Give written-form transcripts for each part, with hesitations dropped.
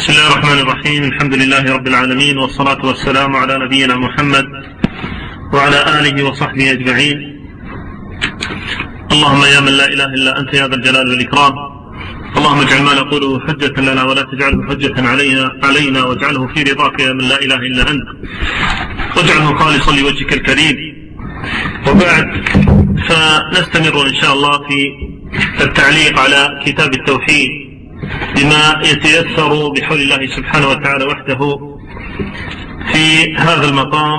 بسم الله الرحمن الرحيم. الحمد لله رب العالمين، والصلاة والسلام على نبينا محمد وعلى آله وصحبه أجمعين. اللهم يا من لا إله إلا أنت يا ذا الجلال والإكرام، اللهم اجعل ما نقوله حجة لنا ولا تجعله حجة علينا واجعله في رضاك يا من لا إله إلا أنت، واجعله خالصا لوجهك الكريم. وبعد، فنستمر إن شاء الله في التعليق على كتاب التوحيد بما يتيسر بحول الله سبحانه وتعالى وحده في هذا المقام.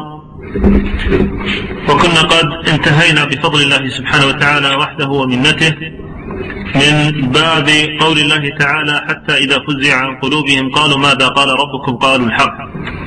وكنا قد انتهينا بفضل الله سبحانه وتعالى وحده ومنته من باب قول الله تعالى: حتى إذا فزع عن قلوبهم قالوا ماذا قال ربكم قالوا الحق.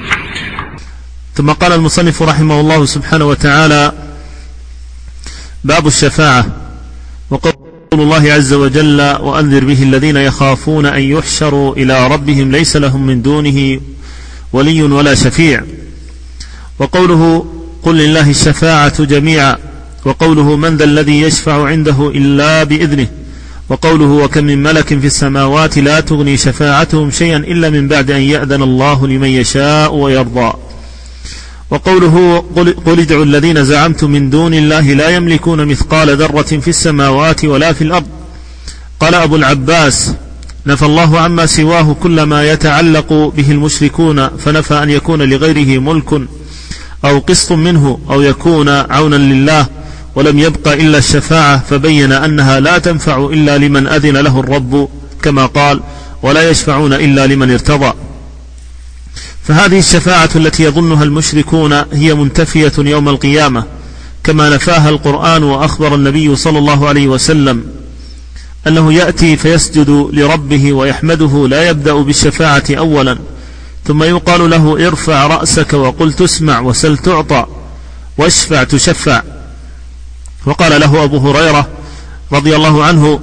ثم قال المصنف رحمه الله سبحانه وتعالى: باب الشفاعة. وقول الله عز وجل: وأنذر به الذين يخافون أن يحشروا إلى ربهم ليس لهم من دونه ولي ولا شفيع. وقوله: قل لله الشفاعة جميعا. وقوله: من ذا الذي يشفع عنده إلا بإذنه. وقوله: وكم من ملك في السماوات لا تغني شفاعتهم شيئا إلا من بعد أن يأذن الله لمن يشاء ويرضى. وقوله: قل ادعوا الذين زعمتم من دون الله لا يملكون مثقال ذرة في السماوات ولا في الأرض. قال أبو العباس: نفى الله عما سواه كل ما يتعلق به المشركون، فنفى أن يكون لغيره ملك أو قسط منه أو يكون عونا لله، ولم يبق إلا الشفاعة، فبين أنها لا تنفع إلا لمن أذن له الرب، كما قال: ولا يشفعون إلا لمن ارتضى. فهذه الشفاعة التي يظنها المشركون هي منتفية يوم القيامة، كما نفاها القرآن. وأخبر النبي صلى الله عليه وسلم أنه يأتي فيسجد لربه ويحمده، لا يبدأ بالشفاعة أولا، ثم يقال له: ارفع رأسك وقل تسمع وسل تعطى واشفع تشفع. وقال له أبو هريرة رضي الله عنه: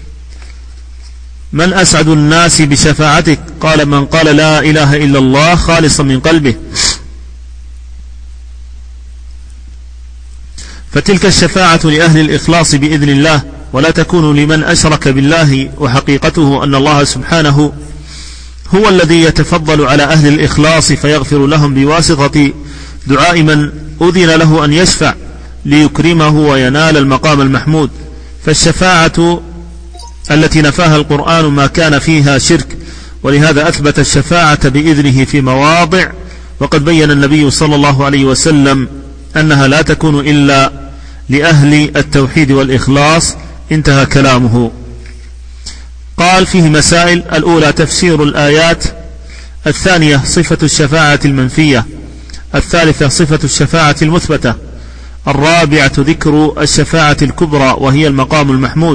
من أسعد الناس بشفاعتك؟ قال: من قال لا إله إلا الله خالصا من قلبه. فتلك الشفاعة لأهل الإخلاص بإذن الله، ولا تكون لمن أشرك بالله. وحقيقته أن الله سبحانه هو الذي يتفضل على أهل الإخلاص فيغفر لهم بواسطة دعاء من أذن له أن يشفع ليكرمه وينال المقام المحمود. فالشفاعة التي نفاها القرآن ما كان فيها شرك، ولهذا أثبت الشفاعة بإذنه في مواضع، وقد بين النبي صلى الله عليه وسلم أنها لا تكون إلا لأهل التوحيد والإخلاص. انتهى كلامه. قال: فيه مسائل: الأولى تفسير الآيات، الثانية صفة الشفاعة المنفية، الثالثة صفة الشفاعة المثبتة، الرابعة ذكر الشفاعة الكبرى وهي المقام المحمود،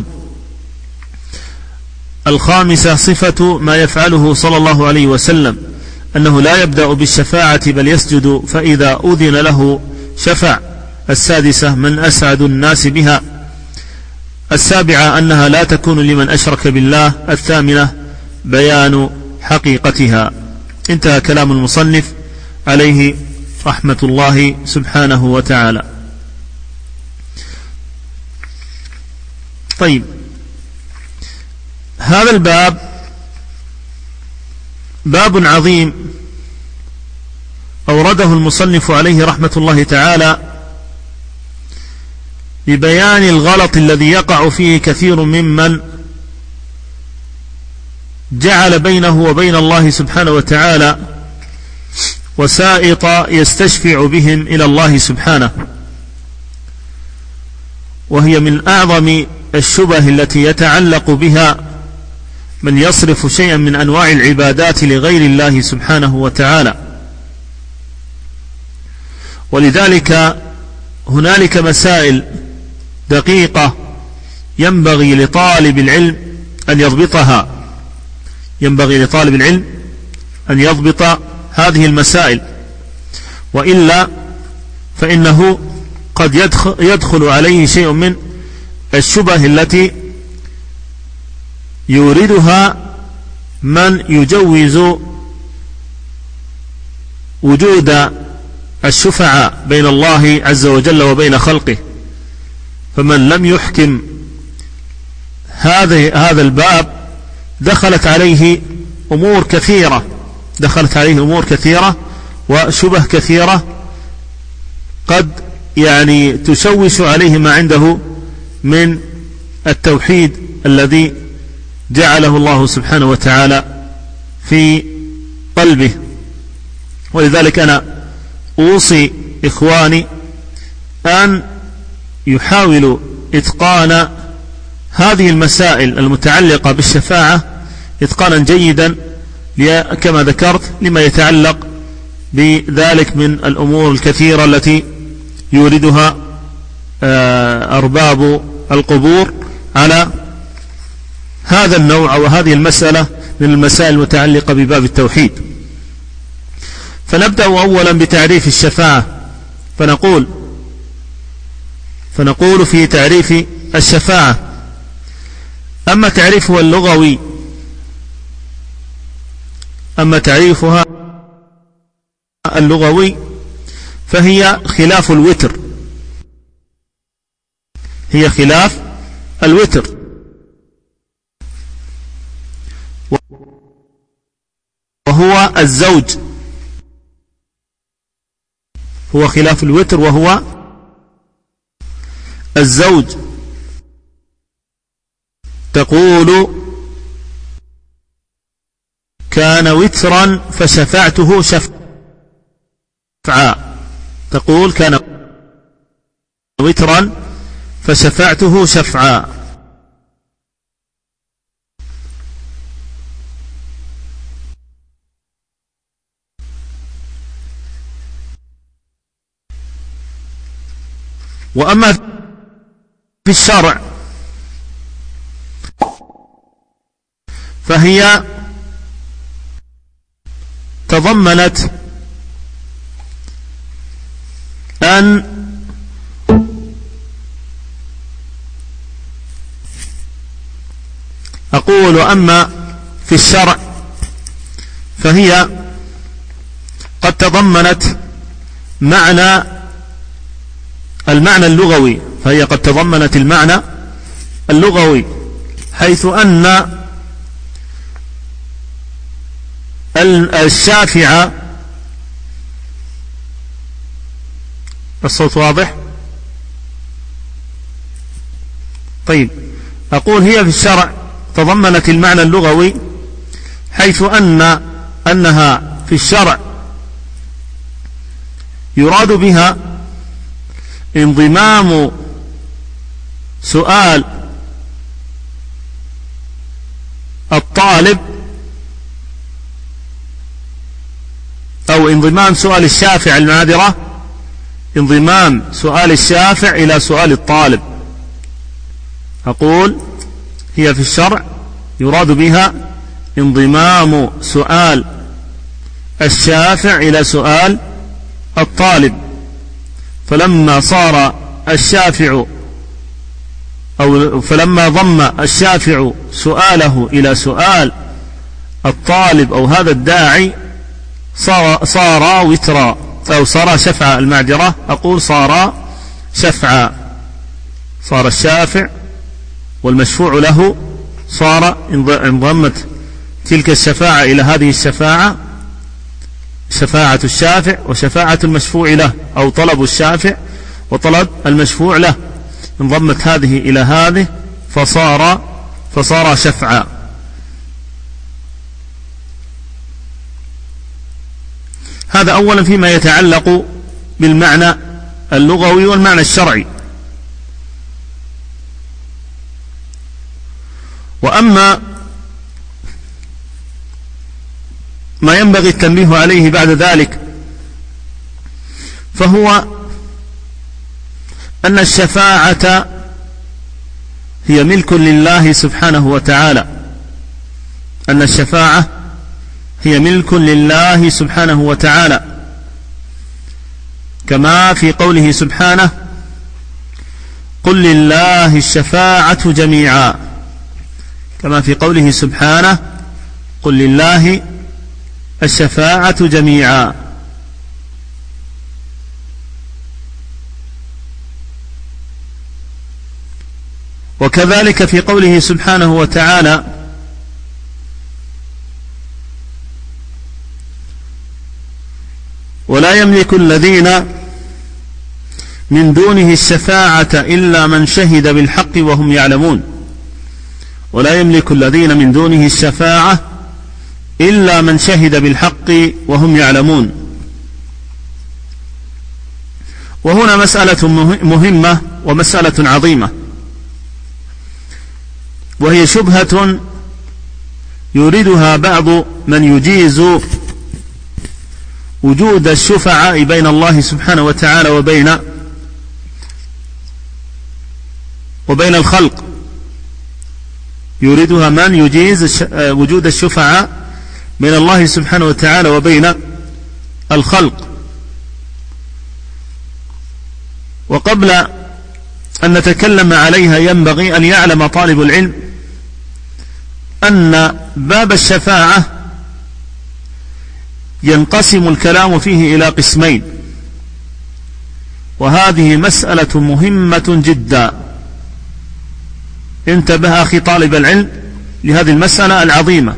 الخامسة صفة ما يفعله صلى الله عليه وسلم، أنه لا يبدأ بالشفاعة بل يسجد فإذا أذن له شفع، السادسة من أسعد الناس بها، السابعة أنها لا تكون لمن أشرك بالله، الثامنة بيان حقيقتها. انتهى كلام المصنف عليه رحمة الله سبحانه وتعالى. طيب، هذا الباب باب عظيم أورده المصنف عليه رحمة الله تعالى لبيان الغلط الذي يقع فيه كثير ممن جعل بينه وبين الله سبحانه وتعالى وسائط يستشفع بهم إلى الله سبحانه، وهي من أعظم الشبه التي يتعلق بها من يصرف شيئا من أنواع العبادات لغير الله سبحانه وتعالى. ولذلك هنالك مسائل دقيقة ينبغي لطالب العلم أن يضبطها، ينبغي لطالب العلم أن يضبط هذه المسائل، وإلا فإنه قد يدخل عليه شيء من الشبه التي يوردها من يجوز وجود الشفعاء بين الله عز وجل وبين خلقه. فمن لم يحكم هذا الباب دخلت عليه أمور كثيرة، دخلت عليه أمور كثيرة وشبه كثيرة قد يعني تشوش عليه ما عنده من التوحيد الذي جعله الله سبحانه وتعالى في قلبه. ولذلك أنا أوصي إخواني أن يحاولوا إتقان هذه المسائل المتعلقة بالشفاعة إتقانا جيدا، كما ذكرت لما يتعلق بذلك من الأمور الكثيرة التي يوردها أرباب القبور على هذا النوع وهذه المسألة من المسائل المتعلقة بباب التوحيد. فنبدأ أولا بتعريف الشفاعة، فنقول في تعريف الشفاعة: أما تعريفها اللغوي فهي خلاف الوتر، هي خلاف الوتر، وهو الزوج، هو خلاف الوتر وهو الزوج. تقول: كان وترا فشفعته شفعا. تقول: كان وترا فشفعته شفعا. وأما في الشرع فهي تضمنت أن أقول: أما في الشرع فهي قد تضمنت المعنى اللغوي، فهي قد تضمنت المعنى اللغوي، حيث أن الشافع، الصوت واضح؟ طيب، أقول هي في الشرع تضمنت المعنى اللغوي، حيث أنها في الشرع يراد بها انضمام سؤال الطالب أو انضمام سؤال الشافع، المعذرة، انضمام سؤال الشافع إلى سؤال الطالب. أقول هي في الشرع يراد بها انضمام سؤال الشافع إلى سؤال الطالب، فلما ضم الشافع سؤاله إلى سؤال الطالب أو هذا الداعي صار وترا، أو صار شفعا، المعذرة، أقول صار شفعا، صار الشافع والمشفوع له صار انضمت تلك الشفاعة إلى هذه الشفاعة، شفاعة الشافع وشفاعة المشفوع له، أو طلب الشافع وطلب المشفوع له، انضمت هذه إلى هذه فصار شفعا. هذا أولا فيما يتعلق بالمعنى اللغوي والمعنى الشرعي. وأما ما ينبغي التنبيه عليه بعد ذلك فهو أن الشفاعة هي ملك لله سبحانه وتعالى، أن الشفاعة هي ملك لله سبحانه وتعالى، كما في قوله سبحانه: قل لله الشفاعة جميعا، كما في قوله سبحانه: قل لله الشفاعة جميعا. وكذلك في قوله سبحانه وتعالى: ولا يملك الذين من دونه الشفاعة إلا من شهد بالحق وهم يعلمون. ولا يملك الذين من دونه الشفاعة إلا من شهد بالحق وهم يعلمون. وهنا مسألة مهمة ومسألة عظيمة، وهي شبهة يريدها بعض من يجيز وجود الشفعاء بين الله سبحانه وتعالى وبين الخلق. يريدها من يجيز وجود الشفعاء بين الله سبحانه وتعالى وبين الخلق. وقبل أن نتكلم عليها ينبغي أن يعلم طالب العلم أن باب الشفاعة ينقسم الكلام فيه إلى قسمين، وهذه مسألة مهمة جدا. انتبه أخي طالب العلم لهذه المسألة العظيمة.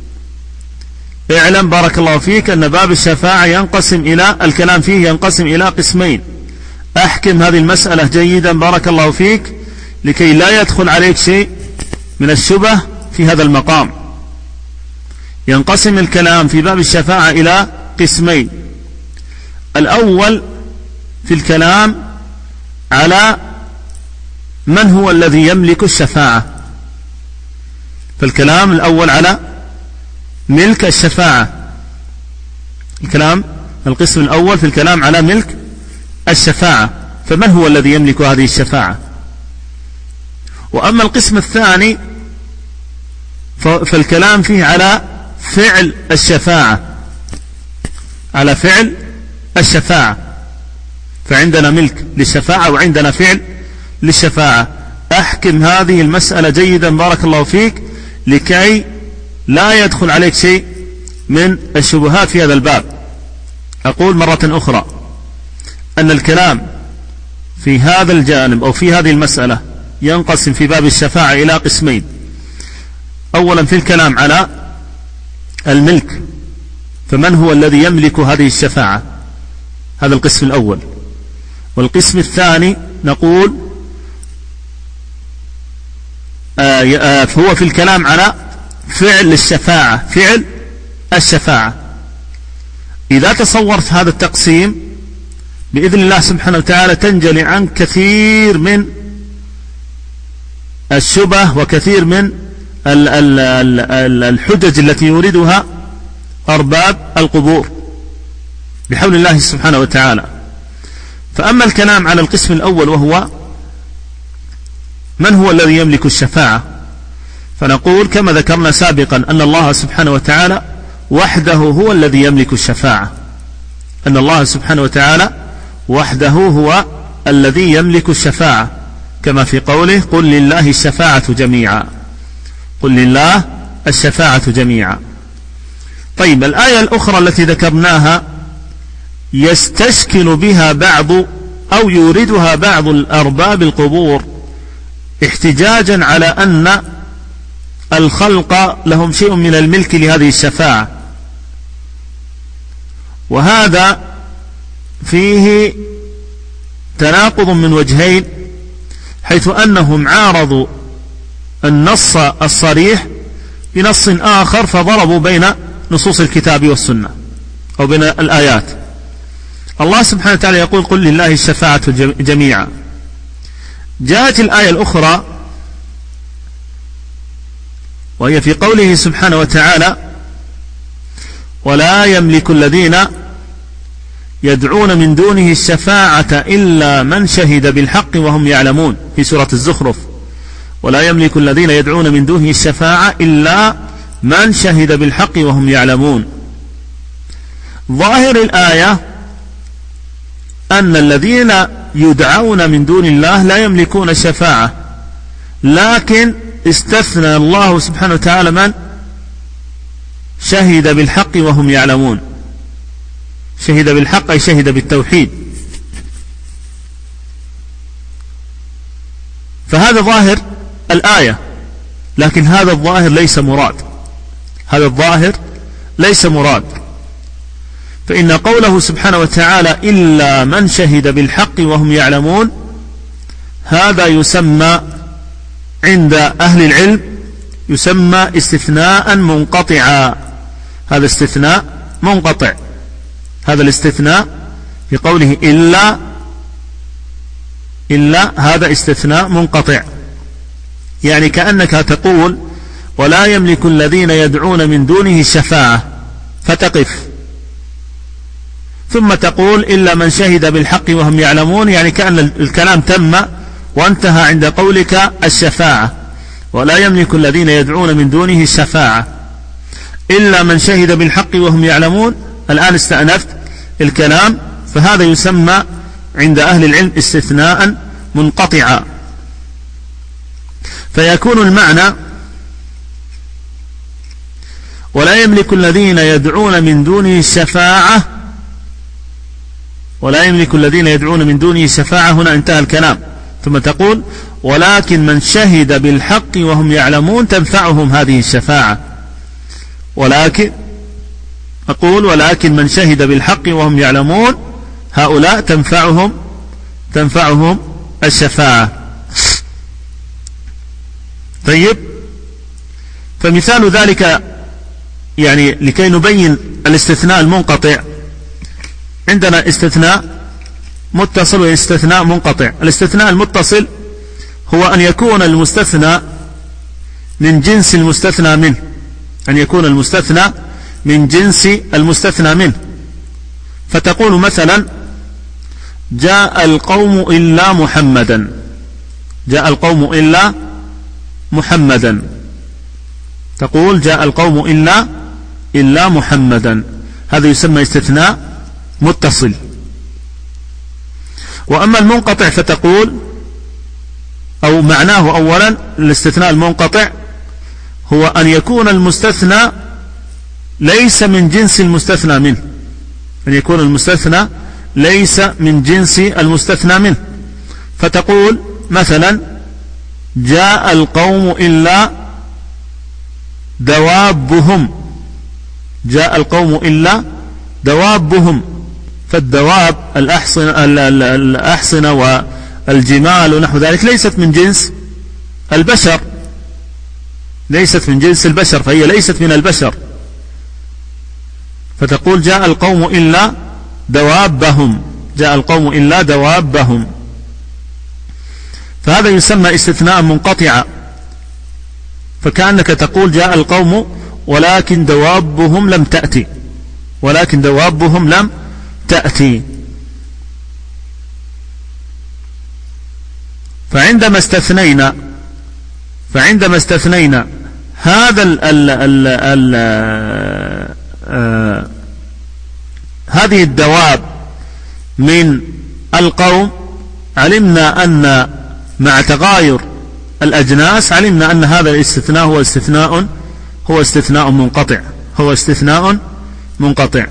اعلم بارك الله فيك أن باب الشفاعة الكلام فيه ينقسم إلى قسمين. أحكم هذه المسألة جيدا بارك الله فيك لكي لا يدخل عليك شيء من الشبه في هذا المقام. ينقسم الكلام في باب الشفاعة إلى قسمين. الأول في الكلام على من هو الذي يملك الشفاعة. فالكلام الأول على ملك الشفاعة. القسم الأول في الكلام على ملك الشفاعة، فمن هو الذي يملك هذه الشفاعة. وأما القسم الثاني فالكلام فيه على فعل الشفاعة، فعندنا ملك للشفاعة وعندنا فعل للشفاعة. أحكم هذه المسألة جيدا بارك الله فيك لكي لا يدخل عليك شيء من الشبهات في هذا الباب. أقول مرة أخرى أن الكلام في هذا الجانب أو في هذه المسألة ينقسم في باب الشفاعة إلى قسمين. أولا في الكلام على الملك، فمن هو الذي يملك هذه الشفاعة، هذا القسم الأول. والقسم الثاني نقول هو في الكلام على فعل الشفاعة. إذا تصورت هذا التقسيم بإذن الله سبحانه وتعالى تنجلي عن كثير من الشبه وكثير من الحجج التي يريدها أرباب القبور بحول الله سبحانه وتعالى. فأما الكلام على القسم الأول وهو من هو الذي يملك الشفاعة، فنقول كما ذكرنا سابقا أن الله سبحانه وتعالى وحده هو الذي يملك الشفاعة. أن الله سبحانه وتعالى وحده هو الذي يملك الشفاعة، كما في قوله قل لله الشفاعة جميعا. طيب، الآية الأخرى التي ذكرناها يستشكل بها بعض أو يوردها بعض الأرباب القبور احتجاجا على أن الخلق لهم شيء من الملك لهذه الشفاعة، وهذا فيه تناقض من وجهين، حيث أنهم عارضوا النص الصريح بنص آخر فضربوا بين نصوص الكتاب والسنة أو بين الآيات. الله سبحانه وتعالى يقول قل لله الشفاعة جميعا. جاءت الآية الأخرى وهي في قوله سبحانه وتعالى ولا يملك الذين يدعون من دونه الشفاعة إلا من شهد بالحق وهم يعلمون، في سورة الزخرف. ولا يملك الذين يدعون من دونه الشفاعة إلا من شهد بالحق وهم يعلمون. ظاهر الآية أن الذين يدعون من دون الله لا يملكون الشفاعة، لكن استثنى الله سبحانه وتعالى من شهد بالحق وهم يعلمون. شهد بالحق أي شهد بالتوحيد. فهذا ظاهر الآية، لكن هذا الظاهر ليس مراد. فإن قوله سبحانه وتعالى إلا من شهد بالحق وهم يعلمون هذا يسمى عند أهل العلم يسمى استثناء منقطعا. هذا استثناء منقطع. هذا الاستثناء في قوله إلا هذا استثناء منقطع، يعني كأنك تقول ولا يملك الذين يدعون من دونه الشفاعة فتقف، ثم تقول إلا من شهد بالحق وهم يعلمون، يعني كأن الكلام تم وانتهى عند قولك الشفاعة، ولا يملك الذين يدعون من دونه الشفاعة إلا من شهد بالحق وهم يعلمون. الآن استأنفت الكلام، فهذا يسمى عند أهل العلم استثناء منقطعا. فيكون المعنى ولا يملك الذين يدعون من دونه الشفاعة، ولا يملك الذين يدعون من دونه الشفاعة، هنا انتهى الكلام. ثم تقول ولكن من شهد بالحق وهم يعلمون تنفعهم هذه الشفاعة. ولكن من شهد بالحق وهم يعلمون هؤلاء تنفعهم الشفاعة. طيب، فمثال ذلك يعني لكي نبين الاستثناء المنقطع، عندنا استثناء متصل واستثناء منقطع. الاستثناء المتصل هو أن يكون المستثنى من جنس المستثنى منه، أن يكون المستثنى من جنس المستثنى منه. فتقول مثلا جاء القوم إلا محمدا، جاء القوم إلا محمدا، تقول جاء القوم إلا محمدا، هذا يسمى استثناء متصل. وأما المنقطع فتقول، أو معناه أولا الاستثناء المنقطع هو أن يكون المستثنى ليس من جنس المستثنى منه، أن يكون المستثنى ليس من جنس المستثنى منه. فتقول مثلا جاء القوم إلا دوابهم، جاء القوم إلا دوابهم، فالدواب الأحصنة والجمال ونحو ذلك ليست من جنس البشر، ليست من جنس البشر، فهي ليست من البشر. فتقول جاء القوم إلا دوابهم، جاء القوم إلا دوابهم، فهذا يسمى استثناء منقطعا. فكأنك تقول جاء القوم ولكن دوابهم لم تأتي، ولكن دوابهم لم تأتي. فعندما استثنينا هذا هذه الدواب من القوم، علمنا أن مع تغاير الأجناس علمنا أن هذا الاستثناء هو استثناء منقطع، هو استثناء منقطع.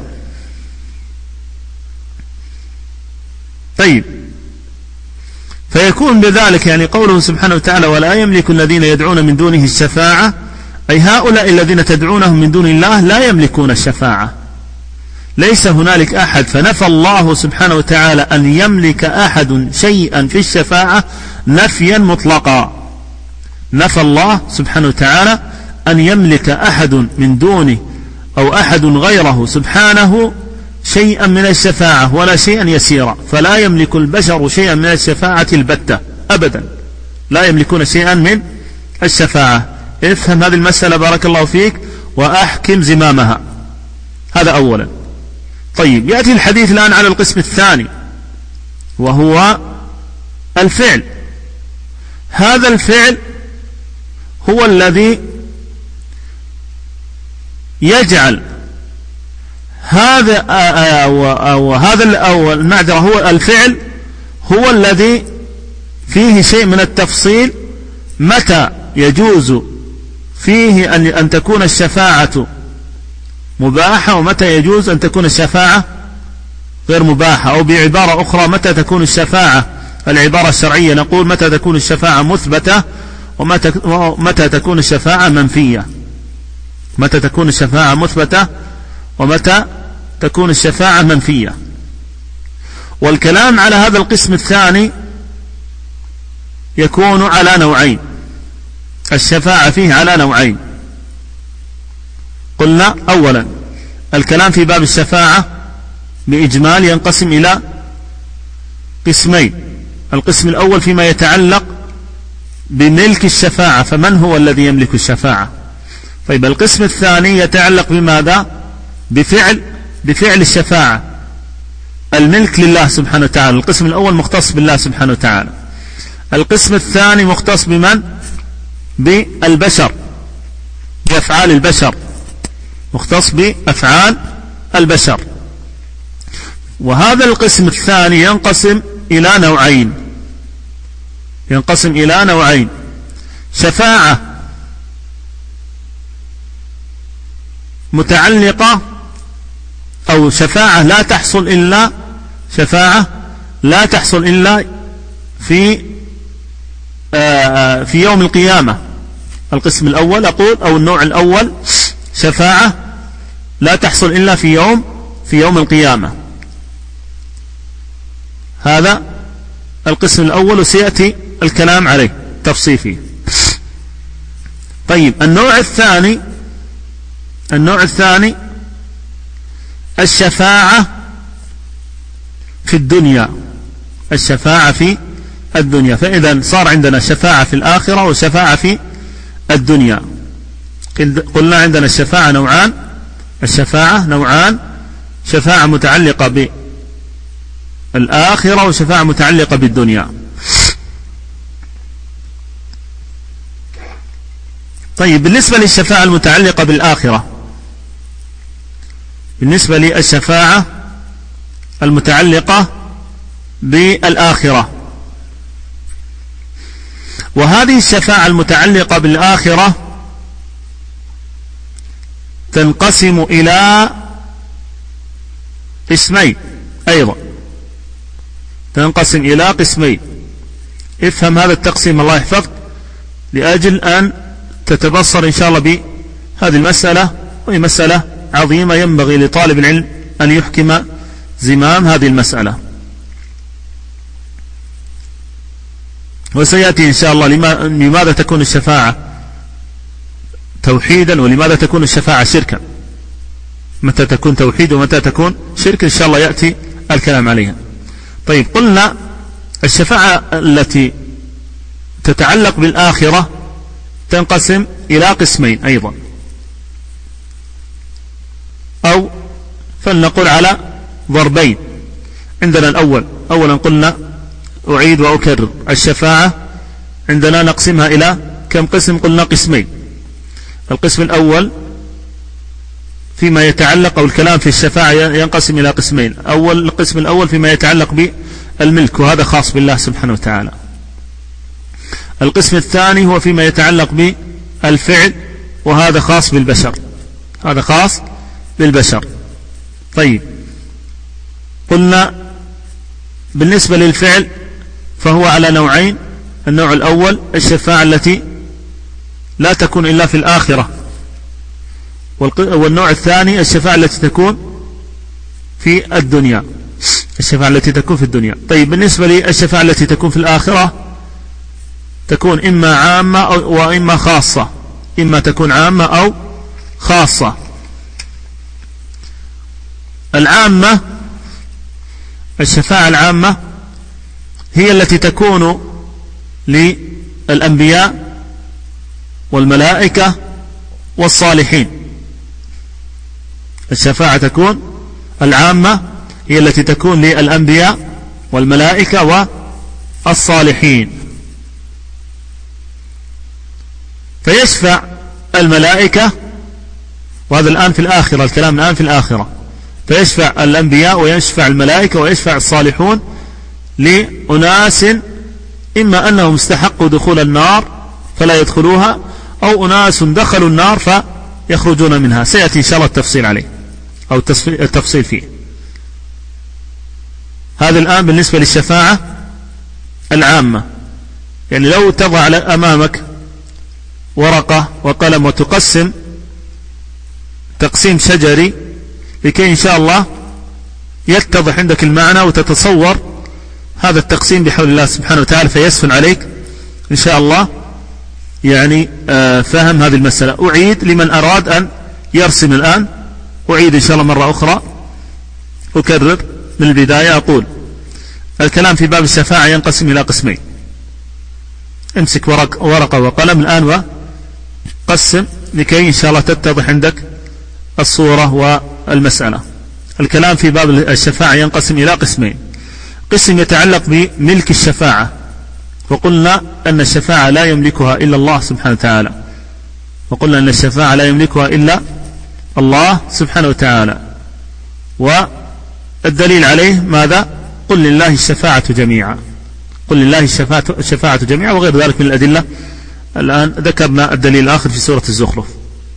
طيب، فيكون بذلك يعني قوله سبحانه وتعالى ولا يملك الذين يدعون من دونه الشفاعة، أي هؤلاء الذين تدعونهم من دون الله لا يملكون الشفاعة، ليس هنالك أحد. فنفى الله سبحانه وتعالى أن يملك أحد شيئا في الشفاعة نفيا مطلقا. نفى الله سبحانه وتعالى أن يملك أحد من دونه أو أحد غيره سبحانه شيئا من الشفاعة ولا شيئا يسيرا، فلا يملك البشر شيئا من الشفاعة البتة أبدا، لا يملكون شيئا من الشفاعة. افهم هذه المسألة بارك الله فيك وأحكم زمامها. هذا أولا. طيب، يأتي الحديث الآن على القسم الثاني وهو الفعل. هذا الفعل هو الذي يجعل هذا أو المعذرة، هو الفعل هو الذي فيه شيء من التفصيل متى يجوز فيه أن تكون الشفاعة مباحة ومتى يجوز أن تكون الشفاعة غير مباحة، أو بعبارة أخرى متى تكون الشفاعة، العبارة الشرعية نقول متى تكون الشفاعة مثبتة ومتى تكون الشفاعة منفية، متى تكون الشفاعة مثبتة ومتى تكون الشفاعة منفية. والكلام على هذا القسم الثاني يكون على نوعين، الشفاعة فيه على نوعين. قلنا أولا الكلام في باب الشفاعة بإجمال ينقسم إلى قسمين. القسم الأول فيما يتعلق بملك الشفاعة، فمن هو الذي يملك الشفاعة. طيب القسم الثاني يتعلق بماذا؟ بفعل الشفاعة، الملك لله سبحانه وتعالى. القسم الأول مختص بالله سبحانه وتعالى، القسم الثاني مختص بمن؟ بالبشر، بأفعال البشر، مختص بأفعال البشر. وهذا القسم الثاني ينقسم إلى نوعين، شفاعة متعلقة أو شفاعة لا تحصل إلا في يوم القيامة. القسم الأول أقول أو النوع الأول شفاعة لا تحصل إلا في يوم القيامة. هذا القسم الأول وسيأتي الكلام عليه تفصيل فيه. طيب النوع الثاني الشفاعة في الدنيا، فإذا صار عندنا شفاعة في الآخرة وشفاعة في الدنيا. قلنا عندنا الشفاعة نوعان، شفاعة متعلقة بالآخرة وشفاعة متعلقة بالدنيا. طيب بالنسبة للشفاعة المتعلقة بالآخرة، بالنسبة للشفاعة المتعلقة بالآخرة، وهذه الشفاعة المتعلقة بالآخرة تنقسم إلى قسمين أيضا، تنقسم إلى قسمين. افهم هذا التقسيم الله يحفظك، لأجل أن تتبصر إن شاء الله بهذه المسألة، وهي مسألة عظيمة ينبغي لطالب العلم أن يحكم زمام هذه المسألة. وسيأتي إن شاء الله لماذا تكون الشفاعة توحيدا ولماذا تكون الشفاعة شركا، متى تكون توحيد ومتى تكون شرك، إن شاء الله يأتي الكلام عليها. طيب قلنا الشفاعة التي تتعلق بالآخرة تنقسم إلى قسمين أيضا، أو فلنقول على ضربين. عندنا أولا قلنا أعيد وأكرر، الشفاعة عندنا نقسمها إلى كم قسم؟ قلنا قسمين. القسم الأول فيما يتعلق أو الكلام في الشفاعة ينقسم إلى قسمين. القسم الأول فيما يتعلق بالملك، وهذا خاص بالله سبحانه وتعالى. القسم الثاني هو فيما يتعلق بالفعل، وهذا خاص بالبشر. طيب قلنا بالنسبة للفعل فهو على نوعين. النوع الأول الشفاعة التي لا تكون إلا في الآخرة، والنوع الثاني الشفاعة التي تكون في الدنيا، طيب بالنسبة للشفاعة التي تكون في الآخرة تكون إما عامة وإما خاصة، إما تكون عامة أو خاصة. الشفاعة العامة هي التي تكون للأنبياء والملائكة والصالحين. الشفاعة تكون العامة هي التي تكون للأنبياء والملائكة والصالحين. فيشفع الملائكة، وهذا الآن في الآخرة، الكلام الآن في الآخرة، فيشفع الأنبياء ويشفع الملائكة ويشفع الصالحون لأناس إما أنهم استحقوا دخول النار فلا يدخلوها، أو أناس دخلوا النار فيخرجون منها. سيأتي إن شاء الله التفصيل عليه أو التفصيل فيه. هذا الآن بالنسبة للشفاعة العامة. يعني لو تضع أمامك ورقة وقلم وتقسم تقسيم شجري لكي إن شاء الله يتضح عندك المعنى وتتصور هذا التقسيم بحول الله سبحانه وتعالى، فيسهل عليك إن شاء الله يعني فهم هذه المسألة. أعيد لمن أراد أن يرسم الآن، أعيد إن شاء الله مرة أخرى، أكرر من البداية. أقول الكلام في باب الشفاعة ينقسم إلى قسمين. امسك ورقة وقلم الآن وقسم لكي إن شاء الله تتضح عندك الصورة والمسألة. الكلام في باب الشفاعة ينقسم إلى قسمين. قسم يتعلق بملك الشفاعة، وقلنا أن الشفاعة لا يملكها إلا الله سبحانه وتعالى، وقلنا أن الشفاعة لا يملكها إلا الله سبحانه وتعالى. والدليل عليه ماذا؟ قل لله الشفاعة جميعا، قل لله الشفاعة جميعا، وغير ذلك من الأدلة. الآن ذكرنا الدليل الآخر في سورة الزخرف.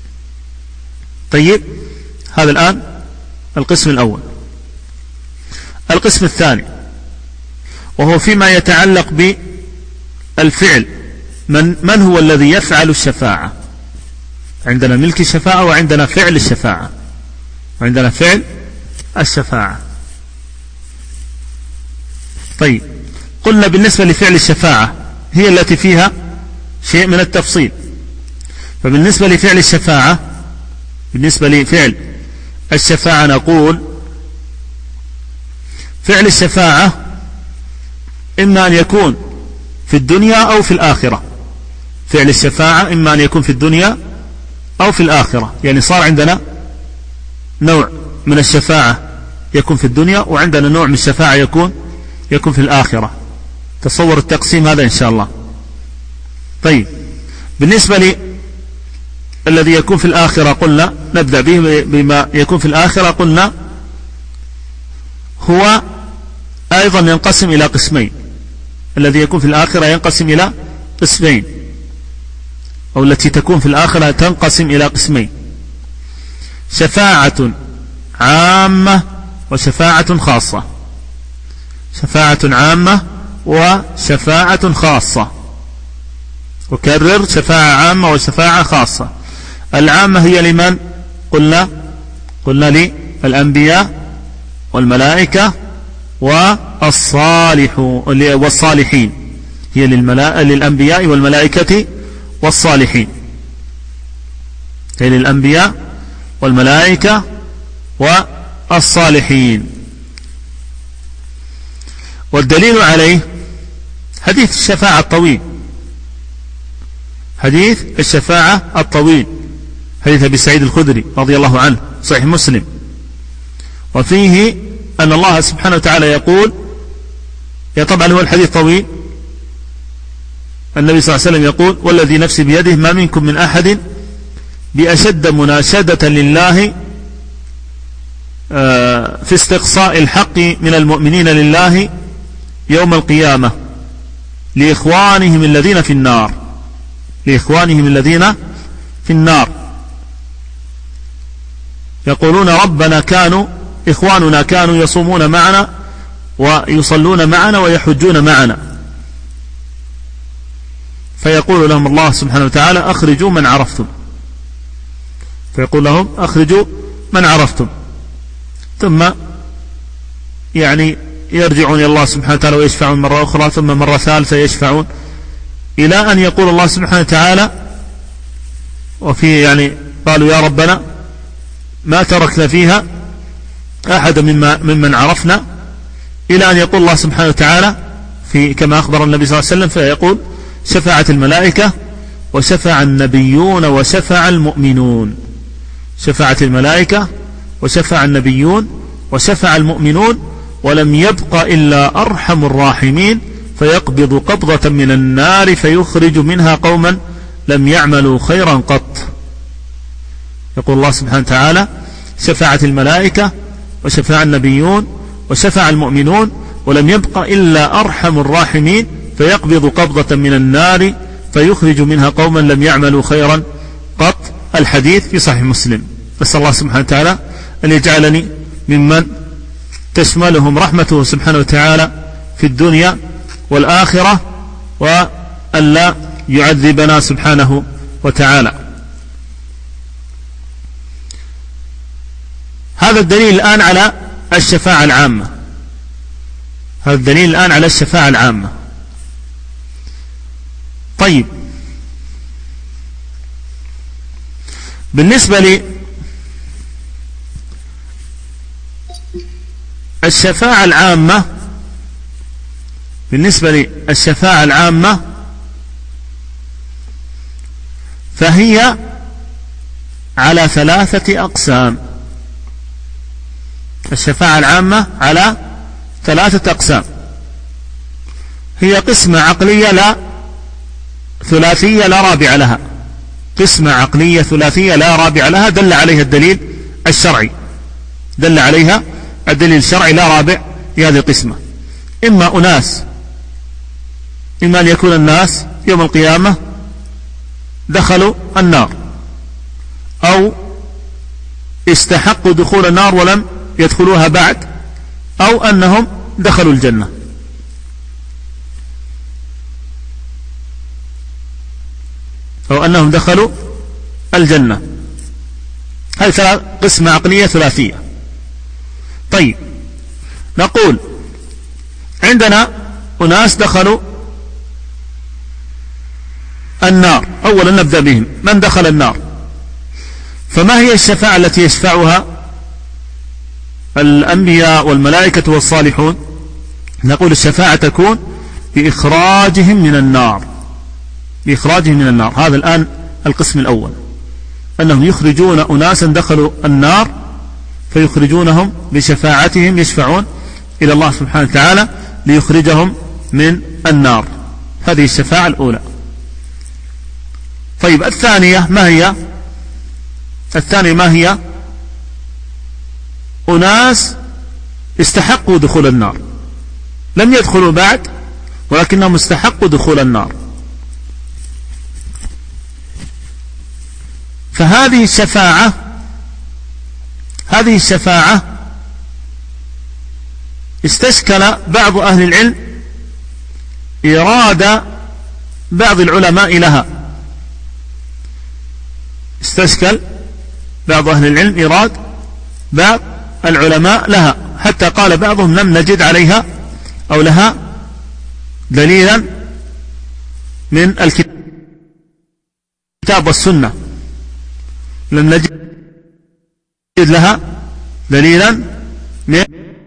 طيب، هذا الآن القسم الأول. القسم الثاني وهو فيما يتعلق بالفعل، من هو الذي يفعل الشفاعة؟ عندنا ملك الشفاعة، وعندنا فعل الشفاعة، وعندنا فعل الشفاعة. طيب، قلنا بالنسبة لفعل الشفاعة هي التي فيها شيء من التفصيل. فبالنسبة لفعل الشفاعة، بالنسبة لفعل الشفاعة نقول فعل الشفاعة إما أن يكون في الدنيا أو في الآخرة. فعل الشفاعة إما أن يكون في الدنيا أو في الآخرة، يعني صار عندنا نوع من الشفاعة يكون في الدنيا، وعندنا نوع من الشفاعة يكون في الآخرة. تصور التقسيم هذا إن شاء الله. طيب، بالنسبة الذي يكون في الآخرة قلنا نبدأ به بما يكون في الآخرة. قلنا هو أيضا ينقسم إلى قسمين. الذي يكون في الآخرة ينقسم إلى قسمين، أو التي تكون في الآخرة تنقسم إلى قسمين: شفاعة عامة وشفاعة خاصة. شفاعة عامة وشفاعة خاصة. أكرر: شفاعة عامة وشفاعة خاصة. العامة هي لمن؟ قلنا للأنبياء والملائكة والصالحين. هي للأنبياء والملائكة والصالحين. هي للأنبياء والملائكة والصالحين. والدليل عليه حديث الشفاعة الطويل، حديث الشفاعة الطويل، حديث أبي سعيد الخدري رضي الله عنه، صحيح مسلم، وفيه أن الله سبحانه وتعالى يقول، طبعا هو الحديث طويل، النبي صلى الله عليه وسلم يقول: والذي نفسي بيده ما منكم من أحد بأشد مناشدة لله في استقصاء الحق من المؤمنين لله يوم القيامة لإخوانهم الذين في النار. لإخوانهم الذين في النار يقولون: ربنا إخواننا كانوا يصومون معنا ويصلون معنا ويحجون معنا. فيقول لهم الله سبحانه وتعالى: أخرجوا من عرفتم. فيقول لهم: أخرجوا من عرفتم. ثم يرجعون إلى الله سبحانه وتعالى ويشفعون مرة أخرى، ثم مرة ثالثة يشفعون، إلى أن يقول الله سبحانه وتعالى، وفي قالوا: يا ربنا ما تركنا فيها أحد ممن عرفنا، إلى أن يقول الله سبحانه وتعالى كما أخبر النبي صلى الله عليه وسلم، فيقول: شفاعة الملائكة وشفع النبيون وشفع المؤمنون. شفاعة الملائكة وشفع النبيون وشفع المؤمنون، ولم يبق إلا أرحم الراحمين فيقبض قبضة من النار فيخرج منها قوما لم يعملوا خيرا قط. يقول الله سبحانه وتعالى: شفاعة الملائكة وشفاع النبيون وشفع المؤمنون، ولم يبق إلا أرحم الراحمين فيقبض قبضة من النار فيخرج منها قوما لم يعملوا خيرا قط. الحديث في صحيح مسلم. نسأل الله سبحانه وتعالى أن يجعلني ممن تشملهم رحمته سبحانه وتعالى في الدنيا والآخرة، وألا يعذبنا سبحانه وتعالى. هذا هذا الدليل الآن على الشفاعة العامة. هذا الدليل الآن على الشفاعة العامة. طيب، بالنسبة للشفاعة العامة، فهي على 3 أقسام. الشفاعة العامة على 3 أقسام. هي قسمة عقلية لا ثلاثية لا رابع لها. قسمة عقلية ثلاثية لا رابع لها، دل عليها الدليل الشرعي. دل عليها الدليل الشرعي لا رابع لهذه القسمة. إما أناس، إما أن يكون الناس يوم القيامة دخلوا النار، أو استحقوا دخول النار ولم يدخلوها بعد، أو أنهم دخلوا الجنة. هذه قسمة عقلية ثلاثية. طيب، نقول عندنا أناس دخلوا النار. أولا نبدأ بهم. من دخل النار؟ فما هي الشفاعة التي يشفعها الأنبياء والملائكة والصالحون؟ نقول الشفاعة تكون بإخراجهم من النار. هذا الآن القسم الأول، أنهم يخرجون أناسا دخلوا النار فيخرجونهم بشفاعتهم، يشفعون إلى الله سبحانه وتعالى ليخرجهم من النار. هذه الشفاعة الأولى. طيب، الثانية ما هي؟ أناس استحقوا دخول النار، لم يدخلوا بعد ولكنهم استحقوا دخول النار. فهذه الشفاعة استشكل بعض أهل العلم إرادة بعض العلماء لها. بعض العلماء لها، حتى قال بعضهم لم نجد عليها أو لها دليلا من الكتاب والسنة. لم نجد لها دليلا من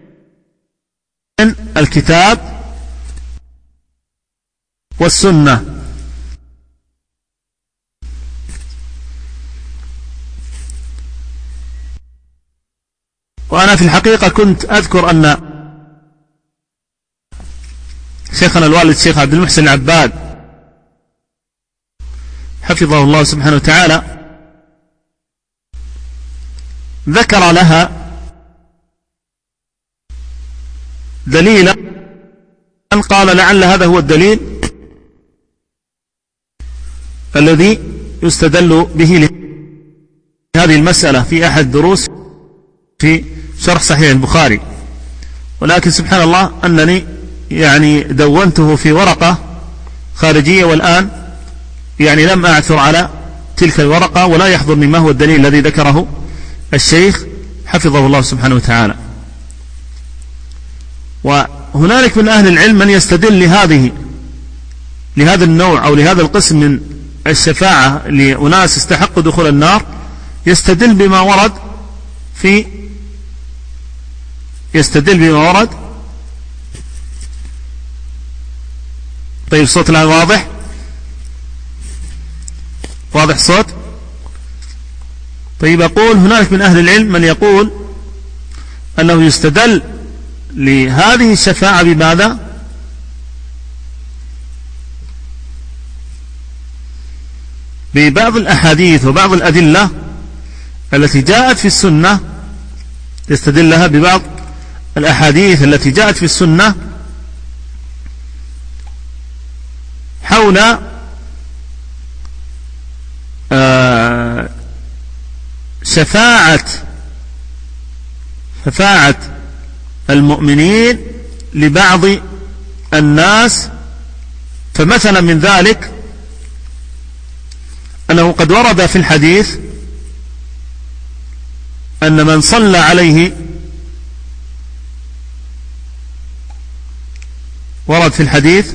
الكتاب والسنة. وأنا في الحقيقة كنت أذكر أن شيخنا الوالد الشيخ عبد المحسن العباد حفظه الله سبحانه وتعالى ذكر لها دليلا، قال لعل هذا هو الدليل الذي يستدل به لهذه المسألة في أحد دروس في شرح صحيح البخاري. ولكن سبحان الله أنني دونته في ورقة خارجية، والآن لم أعثر على تلك الورقة ولا يحضرني ما هو الدليل الذي ذكره الشيخ حفظه الله سبحانه وتعالى. وهنالك من أهل العلم من يستدل لهذا النوع أو لهذا القسم من الشفاعة لأناس استحقوا دخول النار، يستدل بما ورد. طيب، الصوت الآن واضح الصوت؟ طيب، أقول هنالك من أهل العلم من يقول أنه يستدل لهذه الشفاعة بماذا؟ ببعض الأحاديث وبعض الأدلة التي جاءت في السنة. يستدل لها ببعض الأحاديث التي جاءت في السنة حول شفاعة المؤمنين لبعض الناس. فمثلا من ذلك أنه قد ورد في الحديث أن من صلى عليه ورد في الحديث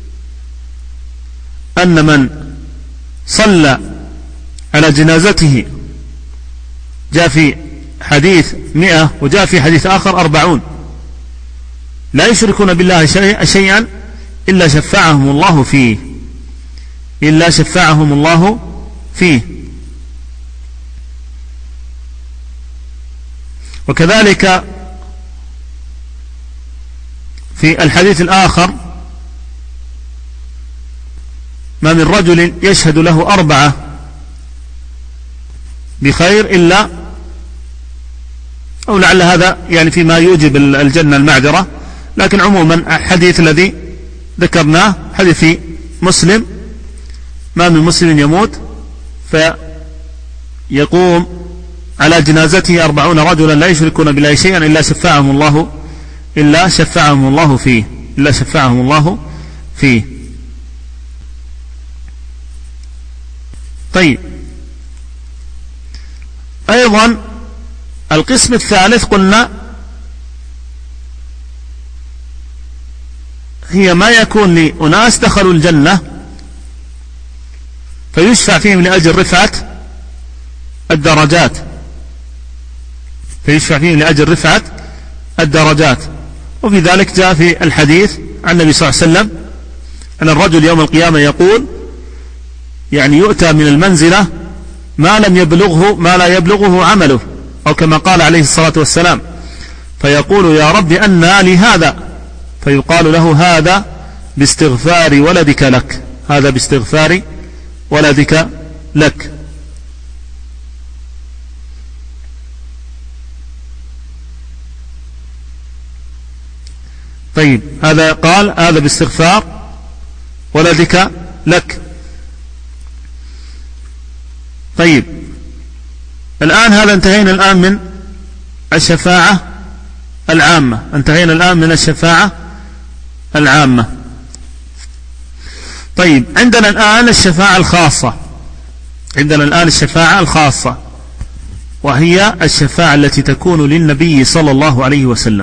أن من صلى على جنازته جاء في حديث 100 وجاء في حديث آخر 40 لا يشركون بالله شيئا إلا شفعهم الله فيه، إلا شفعهم الله فيه. وكذلك في الحديث الآخر ما من رجل يشهد له 4 بخير إلا، أو لعل هذا يعني فيما يوجب الجنة المعذرة، لكن عموما الحديث الذي ذكرناه حديث في مسلم ما من مسلم يموت فيقوم على جنازته 40 رجلا لا يشركون بالله شيئا إلا شفعهم الله فيه. طيب، أيضا القسم الثالث قلنا هي ما يكون لأناس دخلوا الجنة فيشفع فيهم لأجل رفعة الدرجات، وفي ذلك جاء في الحديث عن النبي صلى الله عليه وسلم أن الرجل يوم القيامة يقول يعني يؤتى من المنزلة ما لا يبلغه عمله، أو كما قال عليه الصلاة والسلام، فيقول يا رب أنى لي هذا، فيقال له هذا باستغفار ولدك لك. طيب، هذا قال هذا باستغفار ولدك لك. طيب، الآن هذا انتهينا الآن من الشفاعة العامة. طيب، عندنا الآن الشفاعة الخاصة، وهي الشفاعة التي تكون للنبي صلى الله عليه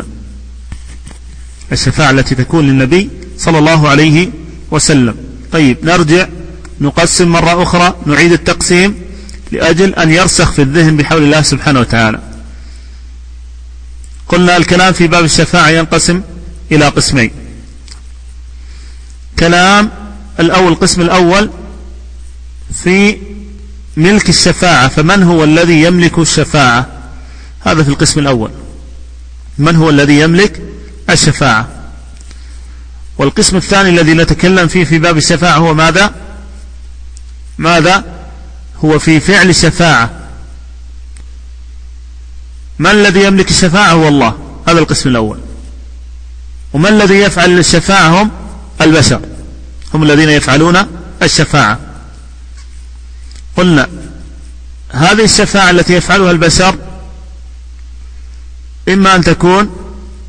وسلم. طيب، نرجع نقسم مرة أخرى، نعيد التقسيم لأجل أن يرسخ في الذهن بحول الله سبحانه وتعالى. قلنا الكلام في باب الشفاعة ينقسم إلى قسمين. كلام الأول، القسم الأول في ملك الشفاعة، فمن هو الذي يملك الشفاعة؟ هذا في القسم الأول، من هو الذي يملك الشفاعة. والقسم الثاني الذي نتكلم فيه في باب الشفاعة هو ماذا هو في فعل الشفاعة. من الذي يملك الشفاعة؟ هو الله، هذا القسم الأول. ومن الذي يفعل الشفاعة؟ هم البشر، هم الذين يفعلون الشفاعة. قلنا هذه الشفاعة التي يفعلها البشر إما أن تكون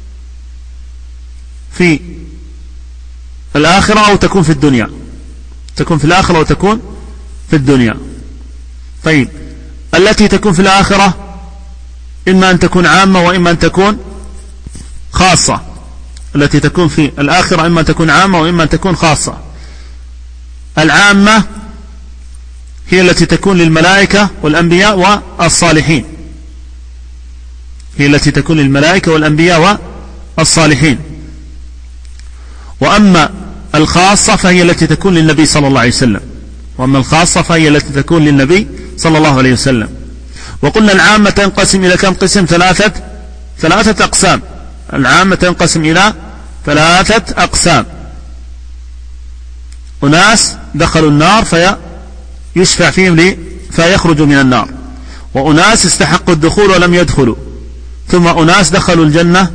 في الآخرة أو تكون في الدنيا، تكون في الآخرة وتكون في الدنيا. طيب، التي تكون في الآخرة إما أن تكون عامة وإما أن تكون خاصة. التي تكون في الآخرة إما أن تكون عامة وإما أن تكون خاصة. العامة هي التي تكون للملائكة والأنبياء والصالحين، وأما الخاصة فهي التي تكون للنبي صلى الله عليه وسلم. وقلنا العامة تنقسم إلى كم قسم؟ ثلاثة أقسام. العامة تنقسم إلى 3 أقسام. أناس دخلوا النار فيشفع فيهم فيخرجوا من النار، وأناس استحقوا الدخول ولم يدخلوا، ثم أناس دخلوا الجنة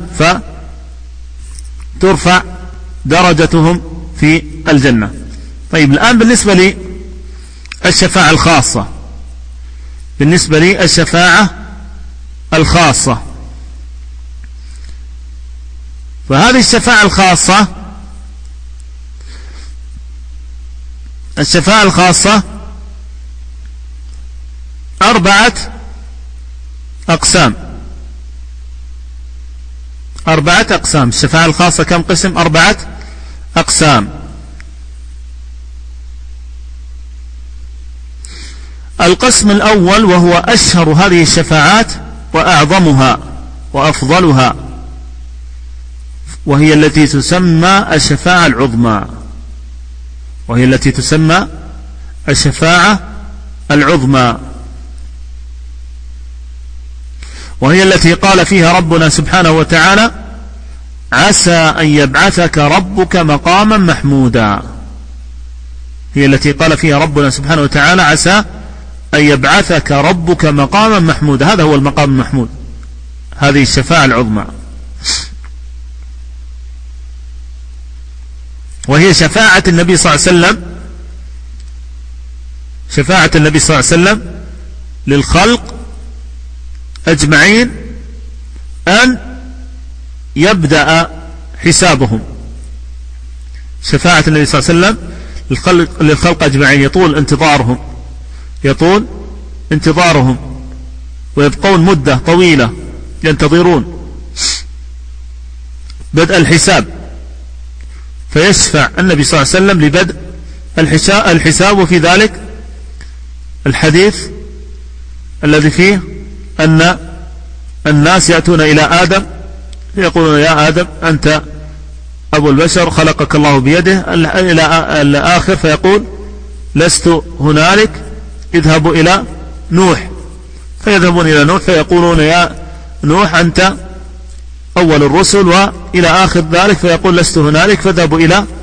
فترفع درجتهم في الجنة. طيب، الآن بالنسبة للشفاعة الخاصة، فهذه الشفاعة الخاصة 4 أقسام، 4 أقسام. الشفاعة الخاصة كم قسم؟ 4 أقسام. القسم الأول وهو أشهر هذه الشفاعات وأعظمها وأفضلها، وهي التي تسمى الشفاعة العظمى، وهي التي تسمى الشفاعة العظمى، وهي التي قال فيها ربنا سبحانه وتعالى: عسى أن يبعثك ربك مقاما محمودا. هي التي قال فيها ربنا سبحانه وتعالى: عسى أن يبعثك ربك مقاما محمودا. هذا هو المقام المحمود، هذه الشفاعة العظمى، وهي شفاعة النبي صلى الله عليه وسلم، شفاعة النبي صلى الله عليه وسلم للخلق أجمعين أن يبدأ حسابهم. شفاعة النبي صلى الله عليه وسلم للخلق أجمعين، يطول انتظارهم ويبقون مدة طويلة ينتظرون بدء الحساب، فيشفع النبي صلى الله عليه وسلم لبدء الحساب. وفي ذلك الحديث الذي فيه أن الناس يأتون إلى آدم فيقولون: يا آدم أنت أبو البشر، خلقك الله بيده، إلى الآخر، فيقول: لست هنالك، اذهبوا إلى نوح. فيذهبون إلى نوح فيقولون: يا نوح أنت أول الرسل، وإلى آخر ذلك، فيقول: لست هنالك، فاذهبوا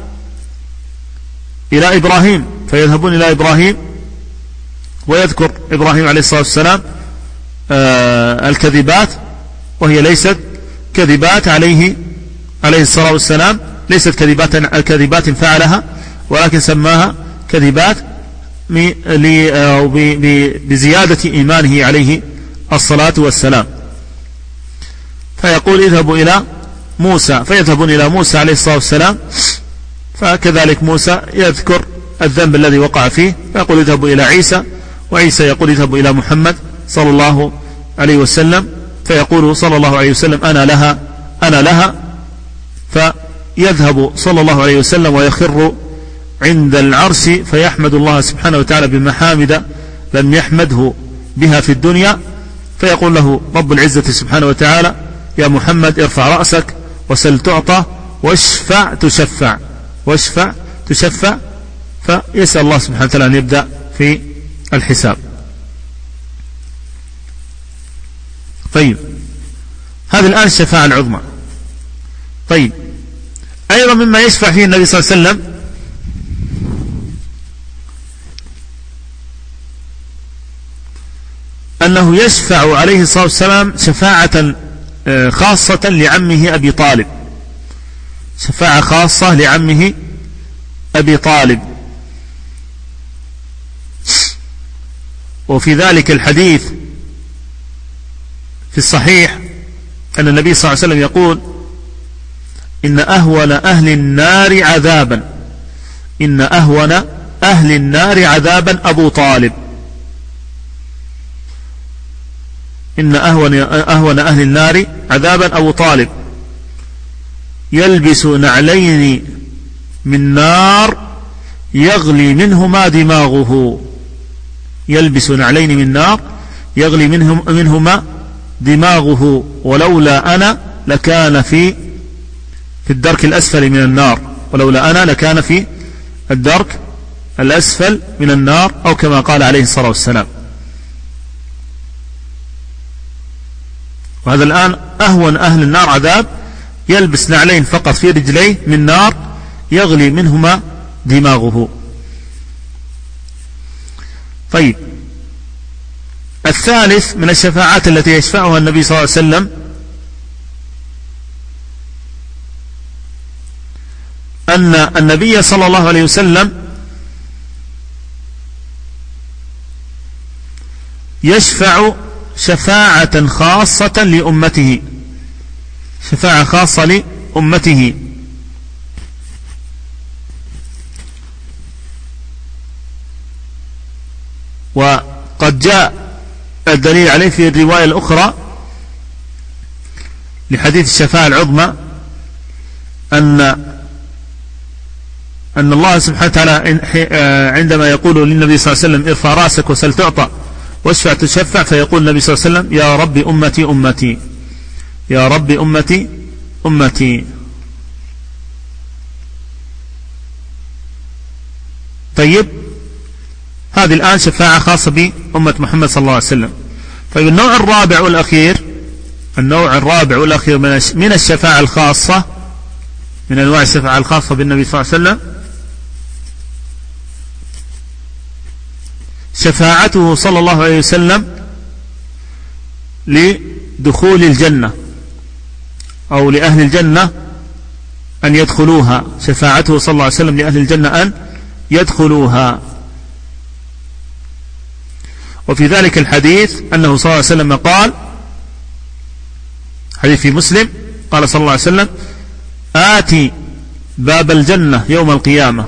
إلى إبراهيم. فيذهبون إلى إبراهيم ويذكر إبراهيم عليه الصلاة والسلام الكذبات، وهي ليست كذبات عليه الصلاة والسلام، ليست كذبات فعلها، ولكن سماها كذبات بزيادة إيمانه عليه الصلاة والسلام. فيقول: اذهبوا إلى موسى، فيذهبون إلى موسى عليه الصلاة والسلام، فكذلك موسى يذكر الذنب الذي وقع فيه، فيقول: اذهبوا إلى عيسى، وعيسى يقول: اذهبوا إلى محمد صلى الله عليه وسلم، فيقول صلى الله عليه وسلم: أنا لها، فيذهب صلى الله عليه وسلم ويخر عند العرش فيحمد الله سبحانه وتعالى بمحامد لم يحمده بها في الدنيا، فيقول له رب العزة سبحانه وتعالى: يا محمد ارفع رأسك وسل تعطى واشفع تشفع، فيسأل الله سبحانه وتعالى أن يبدأ في الحساب. طيب، هذه الآن الشفاعة العظمى. طيب، أيضا مما يشفع فيه النبي صلى الله عليه وسلم أنه يشفع عليه الصلاة والسلام شفاعة خاصة لعمه أبي طالب، شفاعة خاصة لعمه أبي طالب. وفي ذلك الحديث في الصحيح أن النبي صلى الله عليه وسلم يقول: إن أهون أهل النار عذابا أبو طالب. إن أهون أهل النار عذابا أبو طالب، يلبس نعلين من نار يغلي منهما دماغه، يلبس نعلين من نار يغلي منهما دماغه، ولولا أنا لكان في الدرك الأسفل من النار، ولولا أنا لكان في الدرك الأسفل من النار، أو كما قال عليه الصلاة والسلام. وهذا الآن أهون أهل النار عذاب، يلبس نعلين فقط في رجليه من نار يغلي منهما دماغه. طيب، الثالث من الشفاعات التي يشفعها النبي صلى الله عليه وسلم أن النبي صلى الله عليه وسلم يشفع شفاعة خاصة لأمته، شفاعة خاصة لأمته. وقد جاء الدليل عليه في الرواية الأخرى لحديث الشفاعة العظمى أن الله سبحانه وتعالى عندما يقول للنبي صلى الله عليه وسلم ارفع رأسك وسل تعطى واشفع تشفع، فيقول النبي صلى الله عليه وسلم يا رب أمتي أمتي، يا رب أمتي أمتي. طيب، هذه الآن شفاعة خاصة بأمة محمد صلى الله عليه وسلم. طيب، النوع الرابع والأخير من الشفاعة الخاصة، من أنواع الشفاعة الخاصة بالنبي صلى الله عليه وسلم، شفاعته صلى الله عليه وسلم لدخول الجنة أو لأهل الجنة أن يدخلوها، شفاعته صلى الله عليه وسلم لأهل الجنة أن يدخلوها. وفي ذلك الحديث أنه صلى الله عليه وسلم قال، حديث في مسلم، قال صلى الله عليه وسلم آتي باب الجنة يوم القيامة،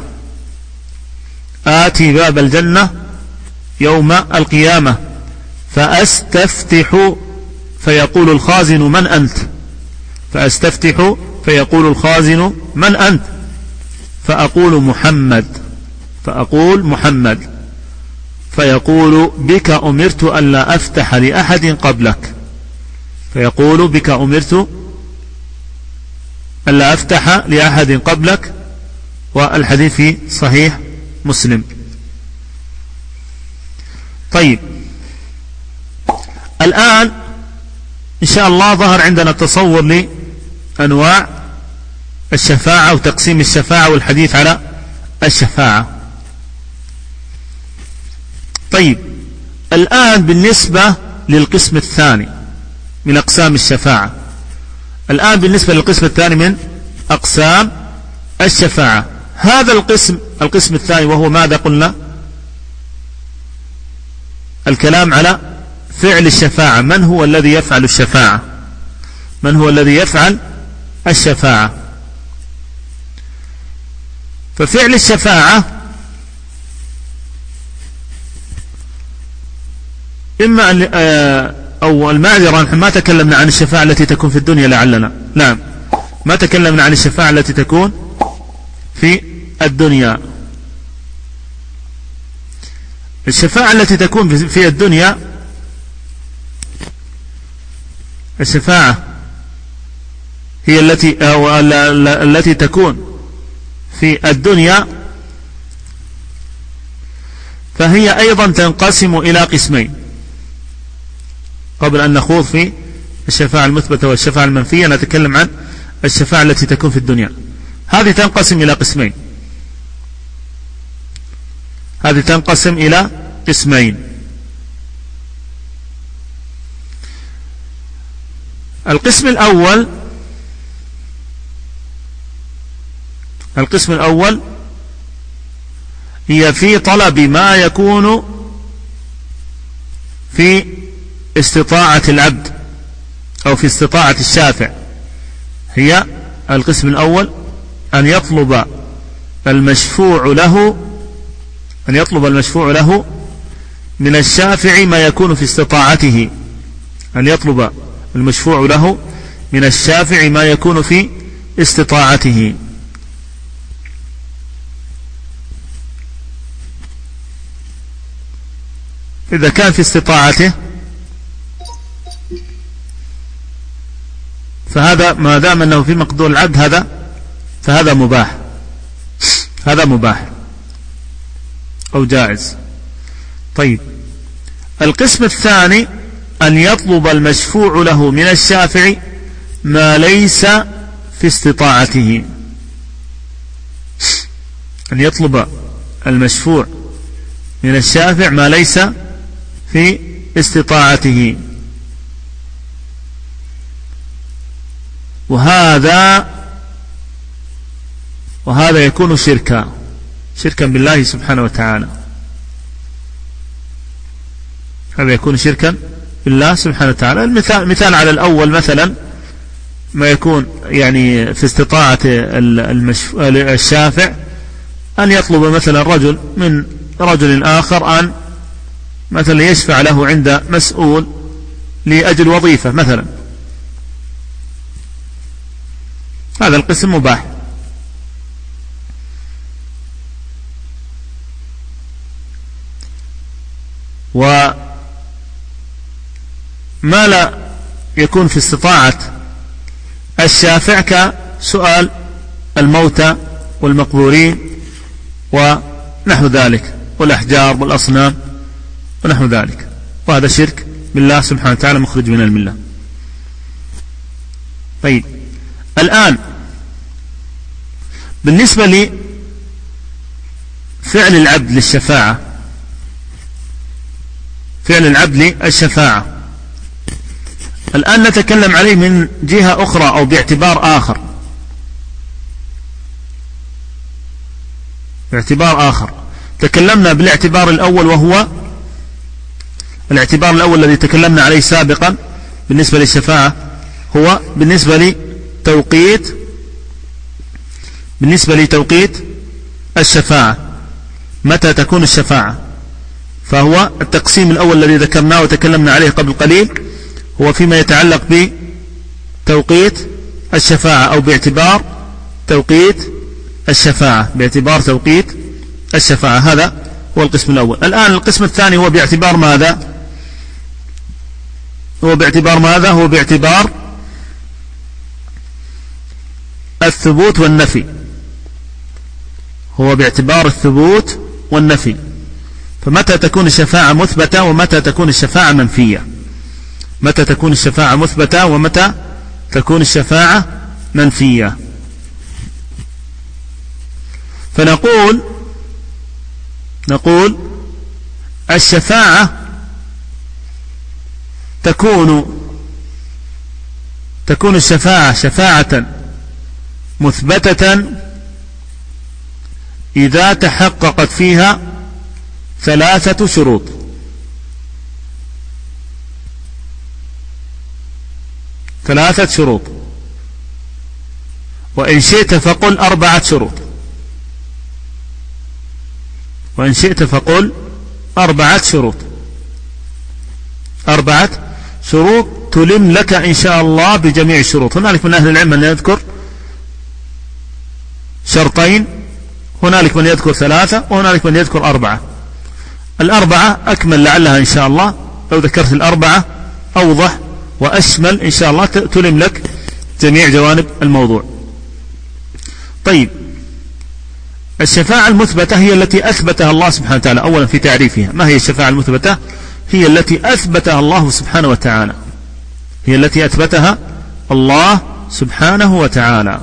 آتي باب الجنة يوم القيامة فأستفتح فيقول الخازن من أنت، فأستفتح فيقول الخازن من أنت، فأقول محمد، فيقول بك أمرت ألا أفتح لأحد قبلك، فيقول بك أمرت ألا أفتح لأحد قبلك. والحديث في صحيح مسلم. طيب، الآن إن شاء الله ظهر عندنا تصور لأنواع الشفاعة وتقسيم الشفاعة والحديث على الشفاعة. طيب، الآن بالنسبة للقسم الثاني من أقسام الشفاعة، الآن بالنسبة للقسم الثاني من أقسام الشفاعة، هذا القسم الثاني، وهو ماذا قلنا؟ الكلام على فعل الشفاعة، من هو الذي يفعل الشفاعة، من هو الذي يفعل الشفاعة. ففعل الشفاعة إما أن أو المعذرة، نحن ما تكلمنا عن الشفاعة التي تكون في الدنيا لعلنا، نعم، ما تكلمنا عن الشفاعة التي تكون في الدنيا. الشفاعة التي تكون في الدنيا، الشفاعة هي التي تكون في الدنيا، فهي أيضا تنقسم إلى قسمين. قبل أن نخوض في الشفاعة المثبتة والشفاعة المنفية، نتكلم عن الشفاعة التي تكون في الدنيا. هذه تنقسم إلى قسمين، هذه تنقسم إلى قسمين. القسم الأول هي في طلب ما يكون في استطاعة العبد أو في استطاعة الشافع. هي القسم الأول أن يطلب المشفوع له من الشافع ما يكون في استطاعته، أن يطلب المشفوع له من الشافع ما يكون في استطاعته. إذا كان في استطاعته فهذا ما دام أنه في مقدور العبد فهذا مباح أو جائز. طيب، القسم الثاني أن يطلب المشفوع له من الشافع ما ليس في استطاعته، أن يطلب المشفوع من الشافع ما ليس في استطاعته. وهذا يكون شركا بالله سبحانه وتعالى، هذا يكون شركا بالله سبحانه وتعالى. المثال على الأول مثلا ما يكون يعني في استطاعة الشافع أن يطلب مثلا رجل من رجل آخر أن مثلا يشفع له عند مسؤول لأجل وظيفة مثلا، هذا القسم مباح. وما لا يكون في استطاعة الشافع كسؤال الموتى والمقبورين ونحو ذلك، والأحجار والأصنام ونحو ذلك، وهذا شرك بالله سبحانه وتعالى مخرج من الملة. طيب، الآن بالنسبة لفعل العبد للشفاعة، فعل العبد للشفاعة الآن نتكلم عليه من جهة أخرى أو باعتبار آخر. باعتبار آخر تكلمنا بالاعتبار الأول، وهو الاعتبار الأول الذي تكلمنا عليه سابقا بالنسبة للشفاعة، هو بالنسبة لتوقيت الشفاعة، متى تكون الشفاعة. فهو التقسيم الأول الذي ذكرناه وتكلمنا عليه قبل قليل، هو فيما يتعلق بتوقيت الشفاعة أو باعتبار توقيت الشفاعة، هذا هو القسم الأول. الآن القسم الثاني هو باعتبار ماذا؟ هو باعتبار الثبوت والنفي. فمتى تكون الشفاعة مثبتة ومتى تكون الشفاعة منفية؟ متى تكون الشفاعة مثبتة ومتى تكون الشفاعة منفية؟ فنقول الشفاعة تكون الشفاعة شفاعة مثبتة إذا تحققت فيها 3 شروط. وإن شئت فقل 4 شروط. وإن شئت فقل 4 شروط. 4 شروط تلم لك إن شاء الله بجميع الشروط. هنالك من أهل العلم من يذكر 2 هنالك من يذكر 3 وهنالك من يذكر 4. 4 أكمل لعلها إن شاء الله، لو ذكرت 4 أوضح وأشمل إن شاء الله، تلم لك جميع جوانب الموضوع. طيب، الشفاعة المثبتة هي التي أثبتها الله سبحانه وتعالى. أولا في تعريفها، ما هي الشفاعة المثبتة؟ هي التي أثبتها الله سبحانه وتعالى، الله سبحانه وتعالى.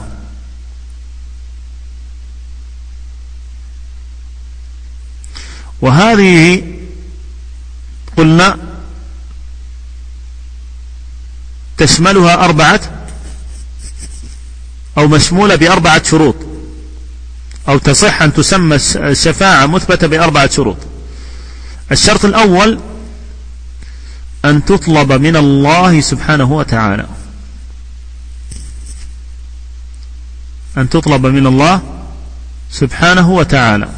وهذه قلنا تشملها 4 أو مشمولة ب4 شروط، أو تصح أن تسمى الشفاعة مثبتة ب4 شروط. الشرط الأول أن تطلب من الله سبحانه وتعالى، أن تطلب من الله سبحانه وتعالى،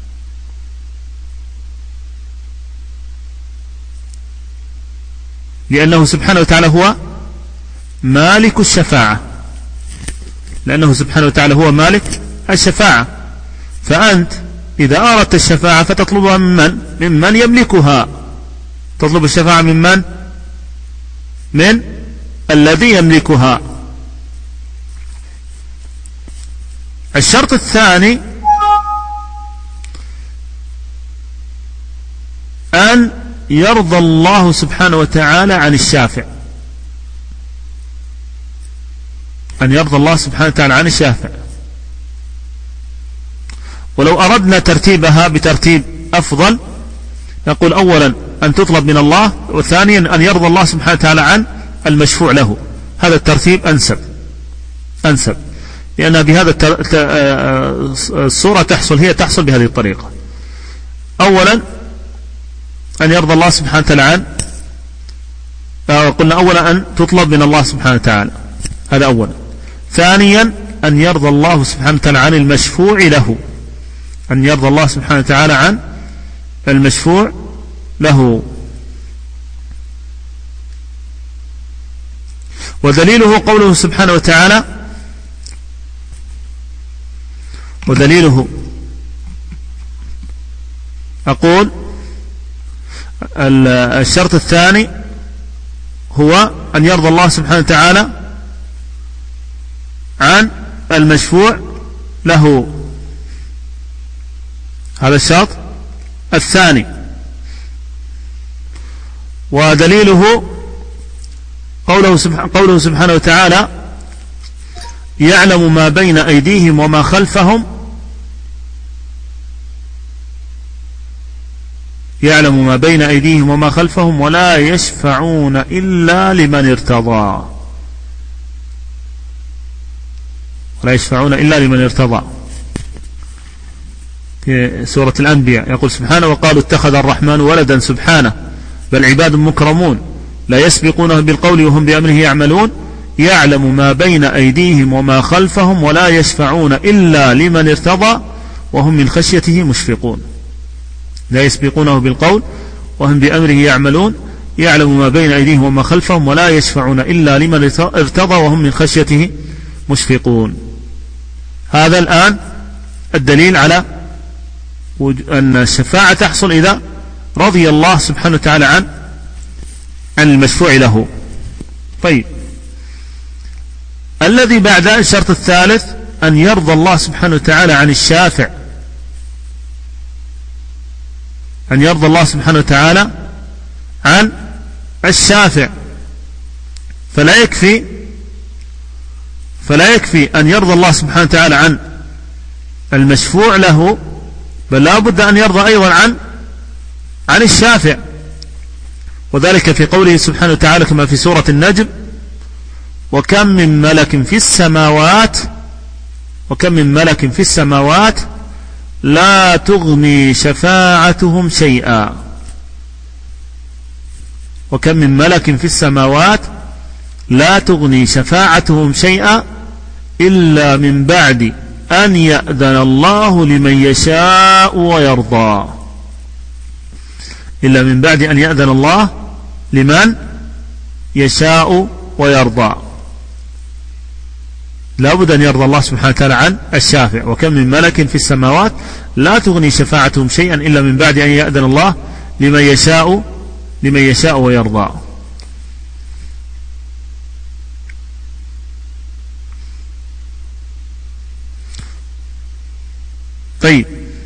لأنه سبحانه وتعالى هو مالك الشفاعة، فأنت إذا أردت الشفاعة فتطلبها ممن يملكها. تطلب الشفاعة من الذي يملكها. الشرط الثاني أن يرضى الله سبحانه وتعالى عن الشافع، ولو أردنا ترتيبها بترتيب أفضل نقول أولا أن تطلب من الله، وثانيا أن يرضى الله سبحانه وتعالى عن المشفوع له. هذا الترتيب أنسب، لأن بهذا الصورة تحصل بهذه الطريقة. أولا أن يرضى الله سبحانه وتعالى عن، قلنا أولا أن تطلب من الله سبحانه وتعالى، هذا أولا. ثانيا أن يرضى الله سبحانه وتعالى عن المشفوع له، له. ودليله قوله سبحانه وتعالى، ودليله أقول الشرط الثاني هو أن يرضى الله سبحانه وتعالى عن المشفوع له. هذا الشرط الثاني. ودليله قوله سبحانه وتعالى يعلم ما بين أيديهم وما خلفهم، يعلم ما بين أيديهم وما خلفهم ولا يشفعون إلا لمن ارتضى، ولا يشفعون إلا لمن ارتضى. في سورة الأنبياء يقول سبحانه وقالوا اتخذ الرحمن ولدا سبحانه بل عباد مكرمون لا يسبقونه بالقول وهم بأمره يعملون يعلم ما بين أيديهم وما خلفهم ولا يشفعون إلا لمن ارتضى وهم من خشيته مشفقون. لا يسبقونه بالقول وهم بأمره يعملون يعلم ما بين أيديهم وما خلفهم ولا يشفعون إلا لمن ارتضى وهم من خشيته مشفقون. هذا الآن الدليل على أن الشفاعة تحصل إذا رضي الله سبحانه وتعالى عن المشفوع له. طيب، الذي بعد الشرط الثالث أن يرضى الله سبحانه وتعالى عن الشافع، أن يرضى الله سبحانه وتعالى عن الشافع. فلا يكفي أن يرضى الله سبحانه وتعالى عن المشفوع له، بل لا بد أن يرضى أيضا عن الشافع. وذلك في قوله سبحانه وتعالى كما في سورة النجم وكم من ملك في السماوات لا تغني شفاعتهم شيئا. وكم من ملك في السماوات لا تغني شفاعتهم شيئا إلا من بعد أن يأذن الله لمن يشاء ويرضى. إلا من بعد أن يأذن الله لمن يشاء ويرضى. لا بد أن يرضى الله سبحانه وتعالى عن الشافع. وكم من ملك في السماوات لا تغني شفاعتهم شيئا إلا من بعد أن يأذن الله لمن يشاء ويرضى. طيب،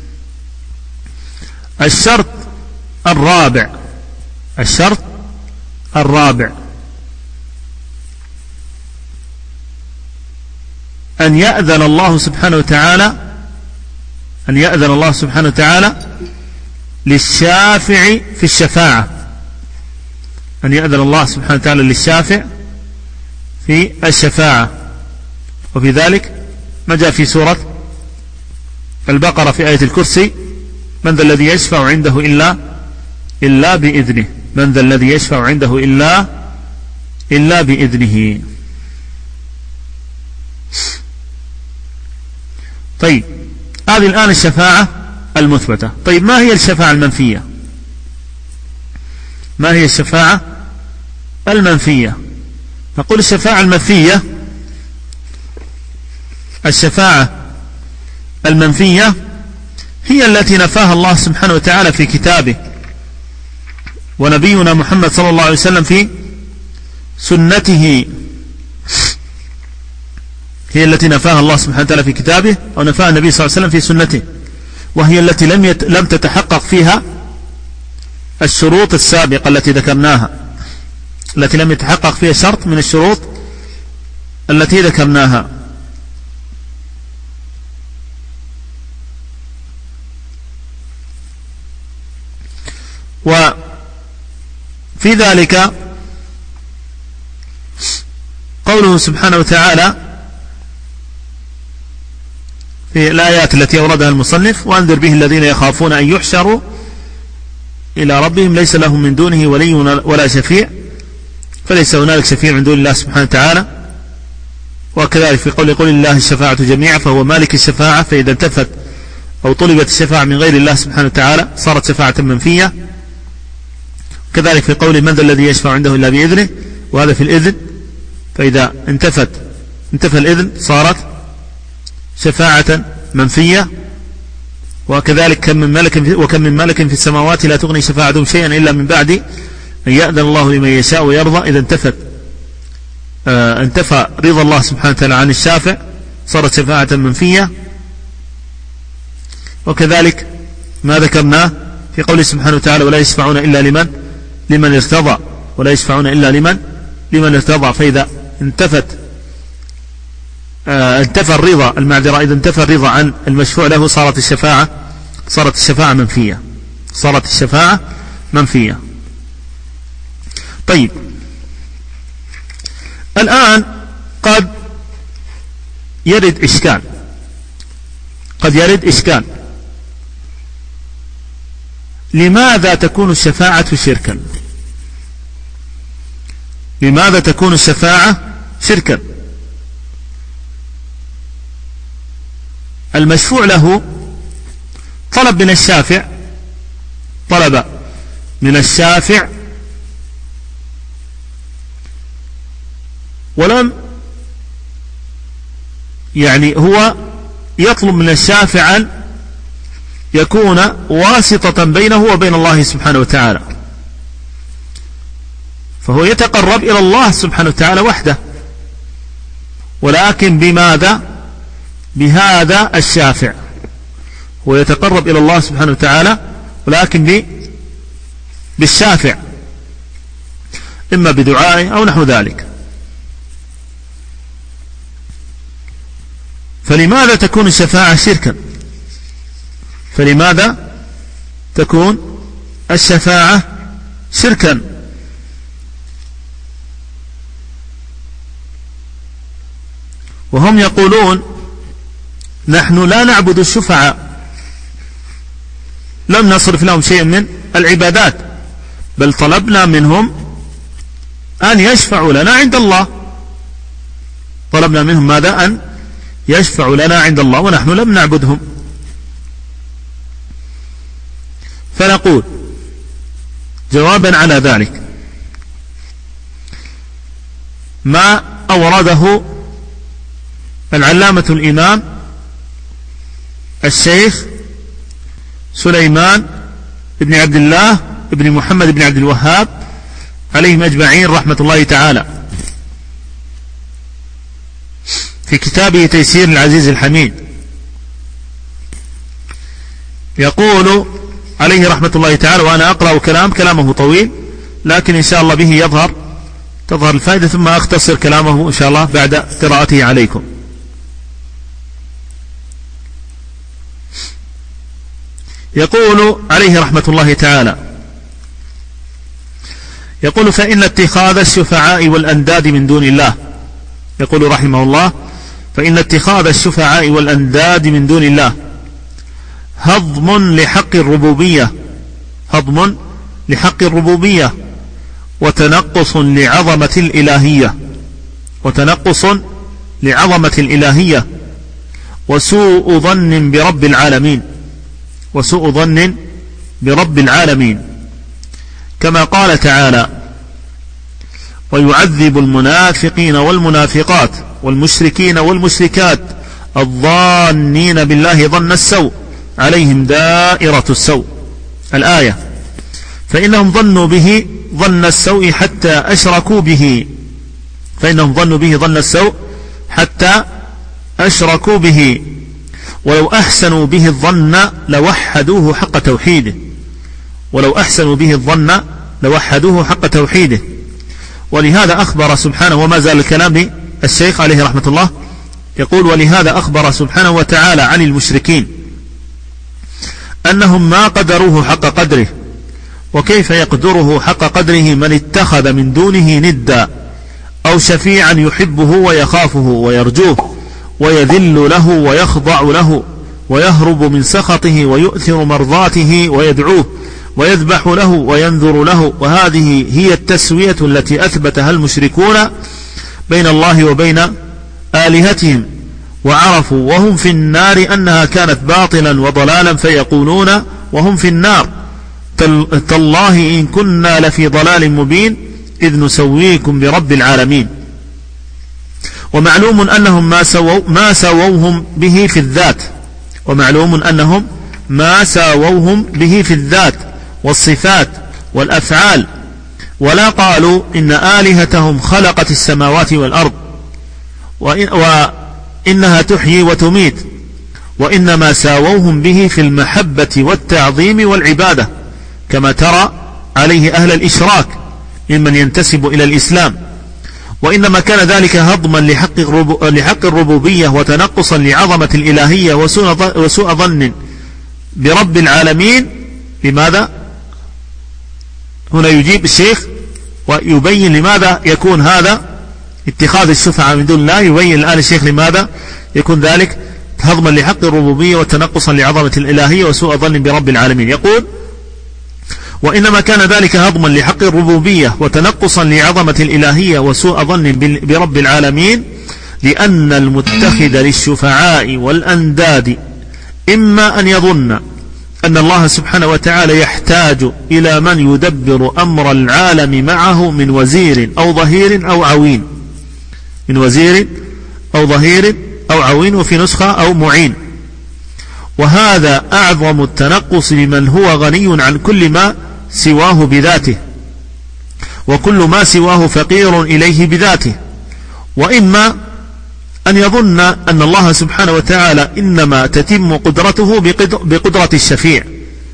الشرط الرابع أن يأذن الله سبحانه وتعالى للشافع في الشفاعة. أن يأذن الله سبحانه وتعالى للشافع في الشفاعة. وفي ذلك ما جاء في سورة البقرة في آية الكرسي من ذا الذي يشفع عنده إلا بإذنه. من ذا الذي يشفع عنده إلا بإذنه. طيب، هذه الآن الشفاعة المثبتة. طيب، ما هي الشفاعة المنفية؟ ما هي الشفاعة المنفية؟ نقول الشفاعة المنفية هي التي نفاها الله سبحانه وتعالى في كتابه، ونبينا محمد صلى الله عليه وسلم في سنته. هي التي نفاها الله سبحانه وتعالى في كتابه ونفاها النبي صلى الله عليه وسلم في سنته، وهي التي لم تتحقق فيها الشروط السابقة التي ذكرناها، التي لم يتحقق فيها شرط من الشروط التي ذكرناها. وفي ذلك قوله سبحانه وتعالى في الآيات التي أوردها المصنف وأنذر به الذين يخافون أن يحشروا إلى ربهم ليس لهم من دونه ولي ولا شفيع، فليس هنالك شفيع من دون الله سبحانه وتعالى. وكذلك في قول لله الشفاعة جميعا فهو مالك الشفاعة، فإذا انتفت أو طلبت الشفاعة من غير الله سبحانه وتعالى صارت شفاعة منفية. كذلك في قول من ذا الذي يشفع عنده إلا بإذنه، وهذا في الإذن، فإذا انتفى الإذن صارت شفاعة منفية. وكذلك كم من ملك في السماوات لا تغني شفاعتهم شيئا إلا من بعد أن يأذن الله لمن يشاء ويرضى. إذا انتفى رضا الله سبحانه وتعالى عن الشافع صارت شفاعة منفية. وكذلك ما ذكرناه في قوله سبحانه وتعالى ولا يشفعون إلا لمن ارتضى، ولا يشفعون إلا لمن ارتضى. فإذا انتفى الرضا إذا انتفى الرضا عن المشفوع له صارت الشفاعة منفية. طيب، الآن قد يرد إشكال، لماذا تكون الشفاعة شركا؟ لماذا تكون الشفاعة شركا؟ المشفوع له طلب من الشافع ولم هو يطلب من الشافع أن يكون واسطة بينه وبين الله سبحانه وتعالى، فهو يتقرب إلى الله سبحانه وتعالى وحده، ولكن بماذا؟ بهذا الشافع. هو يتقرب إلى الله سبحانه وتعالى ولكن بالشافع، إما بدعائه أو نحو ذلك. فلماذا تكون الشفاعة شركا؟ فلماذا تكون الشفاعة شركا؟ وهم يقولون نحن لا نعبد الشفعاء، لم نصرف لهم شيء من العبادات، بل طلبنا منهم أن يشفعوا لنا عند الله. طلبنا منهم ماذا؟ أن يشفعوا لنا عند الله، ونحن لم نعبدهم. فنقول جوابا على ذلك ما أورده العلامة الإمام الشيخ سليمان بن عبد الله بن محمد بن عبد الوهاب عليهم أجمعين رحمة الله تعالى في كتابه تيسير العزيز الحميد. يقول عليه رحمة الله تعالى، وأنا أقرأ كلامه طويل، لكن إن شاء الله به تظهر الفائدة، ثم أختصر كلامه إن شاء الله بعد قراءته عليكم. يقول عليه رحمة الله تعالى، يقول فإن اتخاذ الشفعاء والأنداد من دون الله، يقول رحمه الله فإن اتخاذ الشفعاء والأنداد من دون الله هضم لحق الربوبية وتنقص لعظمة الإلهية وسوء ظن برب العالمين، كما قال تعالى ويعذب المنافقين والمنافقات والمشركين والمشركات الظانين بالله ظن السوء عليهم دائرة السوء. الآية. فإنهم ظنوا به ظن السوء حتى أشركوا به، حتى أشركوا به، ولو أحسنوا به الظن لوحدوه حق توحيده. ولهذا أخبر سبحانه، وما زال الكلام للشيخ عليه رحمة الله، يقول ولهذا أخبر سبحانه وتعالى عن المشركين أنهم ما قدروه حق قدره، وكيف يقدره حق قدره من اتخذ من دونه ندا أو شفيعا يحبه ويخافه ويرجوه ويذل له ويخضع له ويهرب من سخطه ويؤثر مرضاته ويدعوه ويذبح له وينذر له. وهذه هي التسوية التي أثبتها المشركون بين الله وبين آلهتهم، وعرفوا وهم في النار أنها كانت باطلا وضلالا، فيقولون وهم في النار تالله إن كنا لفي ضلال مبين إذ نسويكم برب العالمين. ومعلوم أنهم ما ساووهم به في الذات، ومعلوم أنهم ما ساووهم به في الذات والصفات والأفعال، ولا قالوا إن آلهتهم خلقت السماوات والأرض وإنها تحيي وتميت، وإنما ساووهم به في المحبة والتعظيم والعبادة، كما ترى عليه أهل الإشراك ممن ينتسب إلى الإسلام. وإنما كان ذلك هضما لحق الربوبية وتنقصا لعظمة الإلهية وسوء ظن برب العالمين. لماذا؟ هنا يجيب الشيخ ويبين لماذا يكون هذا اتخاذ الشفعة من دون الله. يبين الآن الشيخ لماذا يكون ذلك هضما لحق الربوبية وتنقصا لعظمة الإلهية وسوء ظن برب العالمين. يقول: وإنما كان ذلك هضما لحق الربوبية وتنقصا لعظمة الإلهية وسوء ظن برب العالمين، لأن المتخذ للشفعاء والأنداد إما أن يظن أن الله سبحانه وتعالى يحتاج إلى من يدبر أمر العالم معه من وزير أو ظهير أو عوين، من وزير أو ظهير أو عوين، وفي نسخة أو معين، وهذا أعظم التنقص لمن هو غني عن كل ما سواه بذاته، وكل ما سواه فقير إليه بذاته. وإما أن يظن أن الله سبحانه وتعالى إنما تتم قدرته بقدرة الشفيع،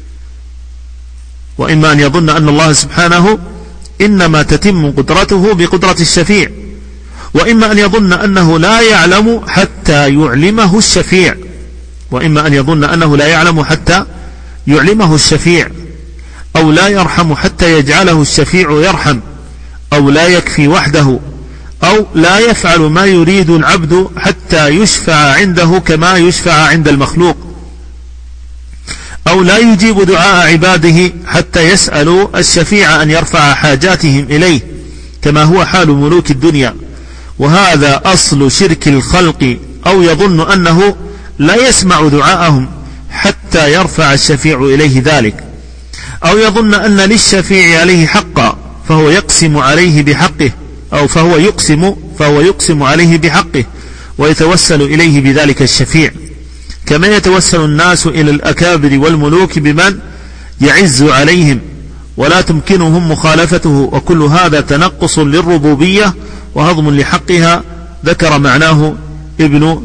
وإما أن يظن أن الله سبحانه إنما تتم قدرته بقدرة الشفيع، وإما أن يظن أنه لا يعلم حتى يعلمه الشفيع، وإما أن يظن أنه لا يعلم حتى يعلمه الشفيع، أو لا يرحم حتى يجعله الشفيع يرحم، أو لا يكفي وحده، أو لا يفعل ما يريد العبد حتى يشفع عنده كما يشفع عند المخلوق، أو لا يجيب دعاء عباده حتى يسألوا الشفيع أن يرفع حاجاتهم إليه كما هو حال ملوك الدنيا، وهذا أصل شرك الخلق. أو يظن أنه لا يسمع دعاءهم حتى يرفع الشفيع إليه ذلك، أو يظن أن للشفيع عليه حقا فهو يقسم عليه بحقه، أو فهو يقسم عليه بحقه ويتوسل إليه بذلك الشفيع، كما يتوسل الناس إلى الأكابر والملوك بمن يعز عليهم ولا تمكنهم مخالفته. وكل هذا تنقص للربوبية وهضم لحقها، ذكر معناه ابن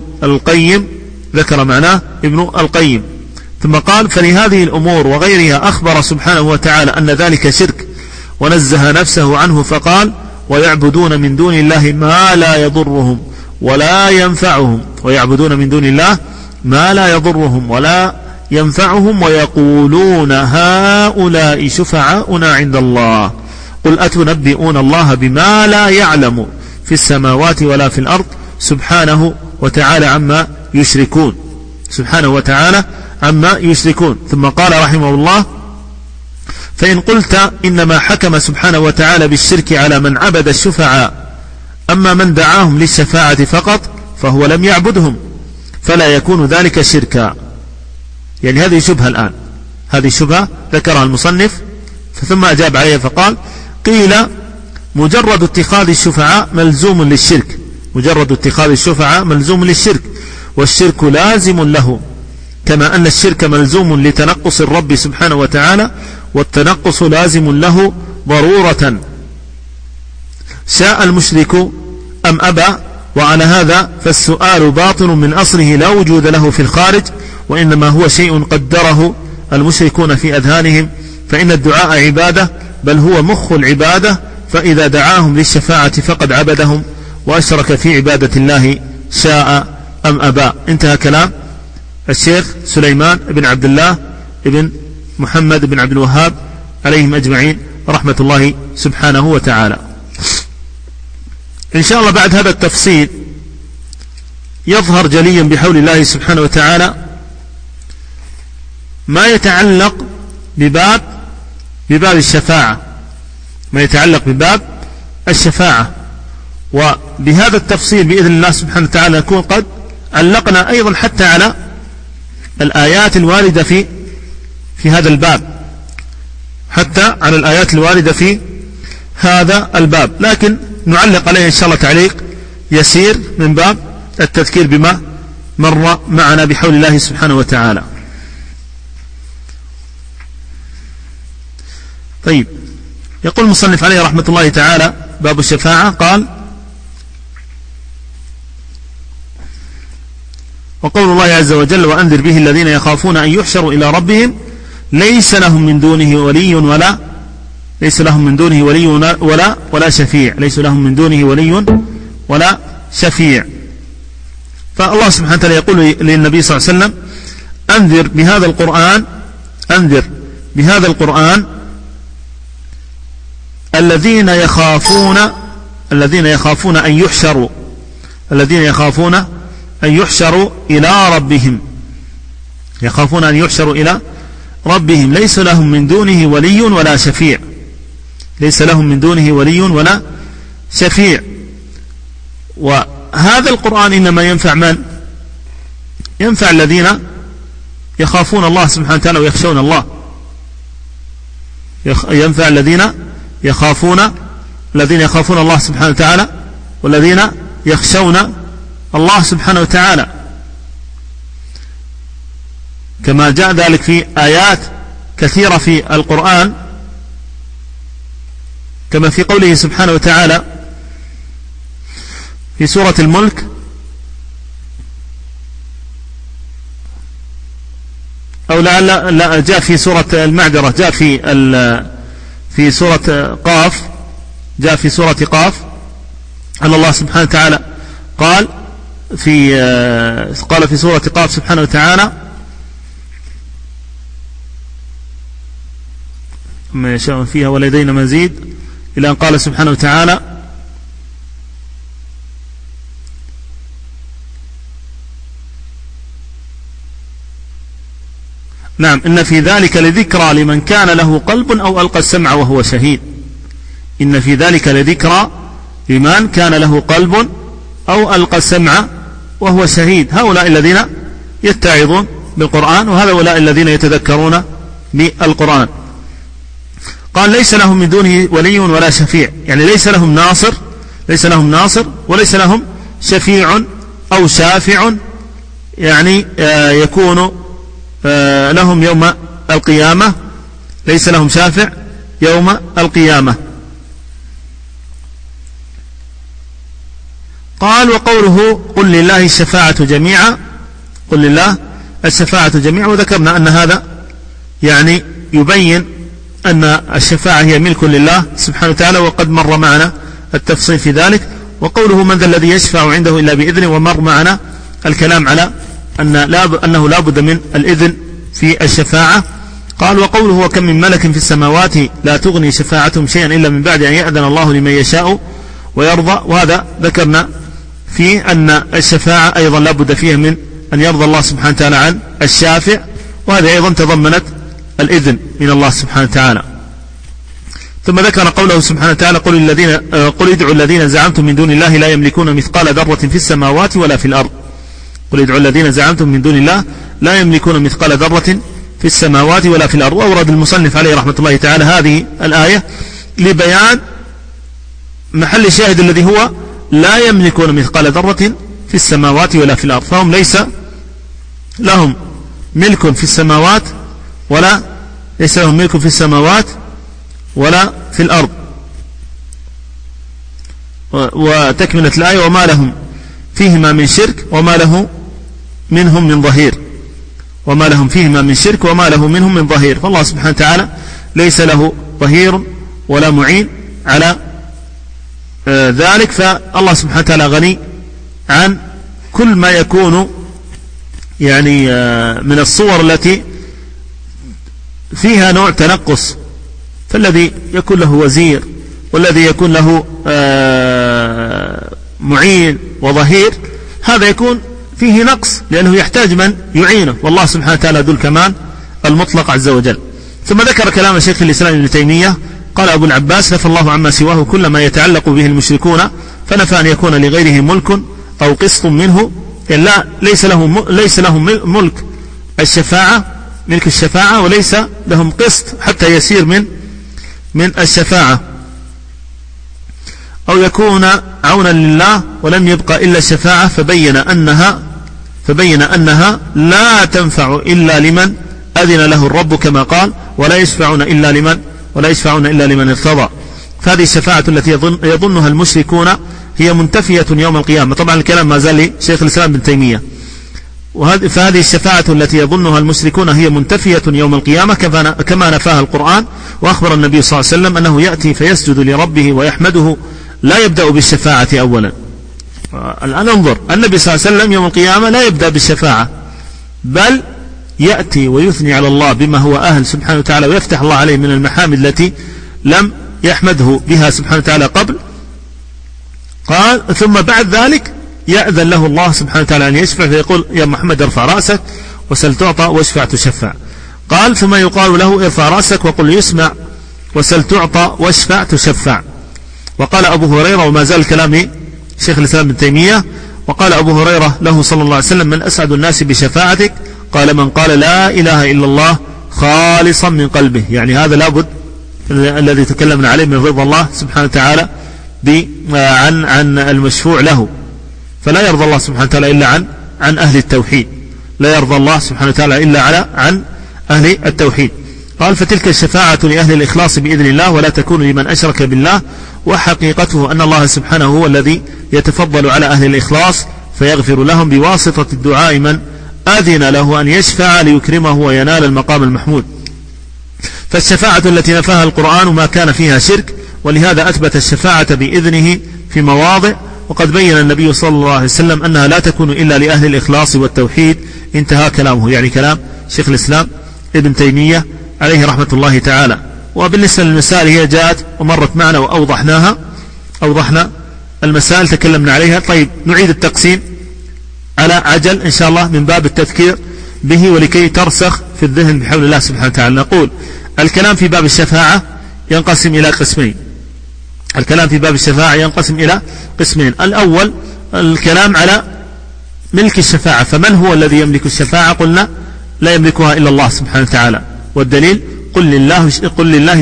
القيم. ثم قال: فلهذه الأمور وغيرها أخبر سبحانه وتعالى أن ذلك شرك، ونزه نفسه عنه فقال: ويعبدون من دون الله ما لا يضرهم ولا ينفعهم، ويعبدون من دون الله ما لا يضرهم ولا ينفعهم، ويقولون هؤلاء شفعاؤنا عند الله، قل أتنبئون الله بما لا يعلم في السماوات ولا في الأرض سبحانه وتعالى عما يشركون. ثم قال رحمه الله: فإن قلت إنما حكم سبحانه وتعالى بالشرك على من عبد الشفعاء، أما من دعاهم للشفاعة فقط فهو لم يعبدهم، فلا يكون ذلك شركا. يعني هذه شبهة الآن، هذه شبهة ذكرها المصنف ثم أجاب عليها فقال: قيل مجرد اتخاذ الشفعاء ملزوم للشرك، والشرك لازم له، كما أن الشرك ملزوم لتنقص الرب سبحانه وتعالى، والتنقص لازم له ضرورة، شاء المشرك أم أبى. وعلى هذا فالسؤال باطل من أصله لا وجود له في الخارج، وإنما هو شيء قدره المشركون في أذهانهم، فإن الدعاء عبادة، بل هو مخ العبادة، فإذا دعاهم للشفاعة فقد عبدهم وأشرك في عبادة الله شاء أم أبى. انتهى كلام الشيخ سليمان بن عبد الله بن محمد بن عبد الوهاب عليهم أجمعين رحمة الله سبحانه وتعالى. إن شاء الله بعد هذا التفصيل يظهر جليا بحول الله سبحانه وتعالى ما يتعلق بباب الشفاعة، وبهذا التفصيل بإذن الله سبحانه وتعالى نكون قد علقنا أيضا حتى على الآيات الواردة في هذا الباب، حتى على الآيات الواردة في هذا الباب، لكن نعلق عليه إن شاء الله تعليق يسير من باب التذكير بما مر معنا بحول الله سبحانه وتعالى. طيب، يقول المصنف عليه رحمة الله تعالى: باب الشفاعة. قال: وقول الله عز وجل: وأنذر به الذين يخافون أن يحشروا إلى ربهم ليس لهم من دونه ولي ولا شفيع. ليس لهم من دونه ولي ولا شفيع. فالله سبحانه وتعالى يقول للنبي صلى الله عليه وسلم: أنذر بهذا القرآن الذين يخافون أن يحشروا إلى ربهم. يخافون أن يحشروا إلى ربهم ليس لهم من دونه ولي ولا شفيع. ليس لهم من دونه ولي ولا شفيع. وهذا القرآن إنما ينفع من؟ ينفع الذين يخافون الله سبحانه وتعالى ويخشون الله. ينفع الذين يخافون الله سبحانه وتعالى والذين يخشون الله سبحانه وتعالى، كما جاء ذلك في آيات كثيرة في القرآن، كما في قوله سبحانه وتعالى في سورة الملك: أو لا جاء في سورة المعذرة، جاء في سورة قاف، جاء في سورة قاف أن الله سبحانه وتعالى قال في سورة قاف سبحانه وتعالى: ما يشاء فيها ولدينا مزيد، إلى أن قال سبحانه وتعالى: نعم، إن في ذلك لذكرى لمن كان له قلب أو ألقى السمع وهو شهيد. إن في ذلك لذكرى لمن كان له قلب أو ألقى السمع وهو شهيد. هؤلاء الذين يتعظون بالقرآن، وهؤلاء الذين يتذكرون بالقرآن. قال: ليس لهم من دونه ولي ولا شفيع، يعني ليس لهم ناصر وليس لهم شفيع أو شافع، يعني يكون لهم يوم القيامة. ليس لهم شافع يوم القيامة. قال: وقوله: قل لله الشفاعة جميعا. قل لله الشفاعة جميعا. وذكرنا أن هذا يعني يبين أن الشفاعة هي ملك لله سبحانه وتعالى، وقد مر معنا التفصيل في ذلك. وقوله: من ذا الذي يشفع عنده إلا بإذنه، ومر معنا الكلام على أنه لا بد من الإذن في الشفاعة. قال: وقوله: وكم من ملك في السماوات لا تغني شفاعتهم شيئا إلا من بعد أن يأذن الله لمن يشاء ويرضى. وهذا ذكرنا في أن الشفاعة أيضا لا بد فيها من أن يرضى الله سبحانه وتعالى عن الشافع، وهذا أيضا تضمنت الإذن من الله سبحانه وتعالى. ثم ذكر قوله سبحانه وتعالى: قل ادعوا الذين زعمتم من دون الله لا يملكون مثقال ذرة في السماوات ولا في الأرض. قل ادعوا الذين زعمتم من دون الله لا يملكون مثقال ذرة في السماوات ولا في الأرض. وأورد المصنف عليه رحمة الله تعالى هذه الآية لبيان محل الشاهد الذي هو لا يملكون مثقال ذرة في السماوات ولا في الأرض، فهم ليس لهم ملك في السماوات ولا في الأرض. وتكملة الآية: وما لهم فيهما من شرك وما له منهم من ظهير. وما لهم فيهما من شرك وما له منهم من ظهير. فالله سبحانه وتعالى ليس له ظهير ولا معين على ذلك، فالله سبحانه وتعالى غني عن كل ما يكون يعني من الصور التي فيها نوع تنقص. فالذي يكون له وزير والذي يكون له معين وظهير، هذا يكون فيه نقص لأنه يحتاج من يعينه، والله سبحانه وتعالى ذو الكمال المطلق عز وجل. ثم ذكر كلام شيخ الإسلام ابن تيمية: قال أبو العباس: نفى الله عما سواه كل ما يتعلق به المشركون، فنفى أن يكون لغيره ملك أو قسط منه. يعني لا، ليس لهم ملك الشفاعة وليس لهم قسط حتى يسير من من الشفاعة، أو يكون عونا لله ولم يبقى إلا الشفاعة، فبين أنها لا تنفع إلا لمن أذن له الرب كما قال ولا يشفعون إلا لمن ارتضى. فهذه الشفاعة التي يظنها المشركون هي منتفية يوم القيامة. طبعا الكلام ما زال لشيخ الإسلام ابن تيمية. فهذه الشفاعة التي يظنها المشركون هي منتفية يوم القيامة كما نفاها القرآن. وأخبر النبي صلى الله عليه وسلم أنه يأتي فيسجد لربه ويحمده، لا يبدأ بالشفاعة أولا. الآن انظر، النبي صلى الله عليه وسلم يوم القيامة لا يبدأ بالشفاعة، بل يأتي ويثني على الله بما هو أهل سبحانه وتعالى، ويفتح الله عليه من المحامد التي لم يحمده بها سبحانه وتعالى قبل. قال ثم بعد ذلك يأذن له الله سبحانه وتعالى أن يشفع، فيقول يا محمد ارفع رأسك وسل تعطى واشفع تشفع. قال ثم يقال له ارفع رأسك وقل يسمع وسل تعطى واشفع تشفع. وقال أبو هريرة، وما زال كلام شيخ الإسلام ابن تيمية، وقال أبو هريرة له صلى الله عليه وسلم من أسعد الناس بشفاعتك؟ قال من قال لا إله إلا الله خالصا من قلبه. يعني هذا لابد الذي تكلمنا عليه من رضا الله سبحانه وتعالى عن المشفوع له. فلا يرضى الله سبحانه وتعالى إلا عن أهل التوحيد، لا يرضى الله سبحانه وتعالى إلا عن أهل التوحيد. قال فتلك الشفاعة لأهل الإخلاص بإذن الله، ولا تكون لمن أشرك بالله. وحقيقته أن الله سبحانه هو الذي يتفضل على أهل الإخلاص فيغفر لهم بواسطة الدعاء من أذن له أن يشفع ليكرمه وينال المقام المحمود. فالشفاعة التي نفاها القرآن ما كان فيها شرك، ولهذا أثبت الشفاعة بإذنه في مواضع. وقد بين النبي صلى الله عليه وسلم أنها لا تكون إلا لأهل الإخلاص والتوحيد. انتهى كلامه، يعني كلام شيخ الإسلام ابن تيمية عليه رحمة الله تعالى. وبالنسبة للمسائل هي جاءت ومرت معنا وأوضحنا المسائل تكلمنا عليها. طيب نعيد التقسيم على عجل إن شاء الله من باب التذكير به ولكي ترسخ في الذهن بحول الله سبحانه وتعالى. نقول الكلام في باب الشفاعة ينقسم إلى قسمين. الأول الكلام على ملك الشفاعة، فمن هو الذي يملك الشفاعة؟ قلنا لا يملكها إلا الله سبحانه وتعالى، والدليل قل لله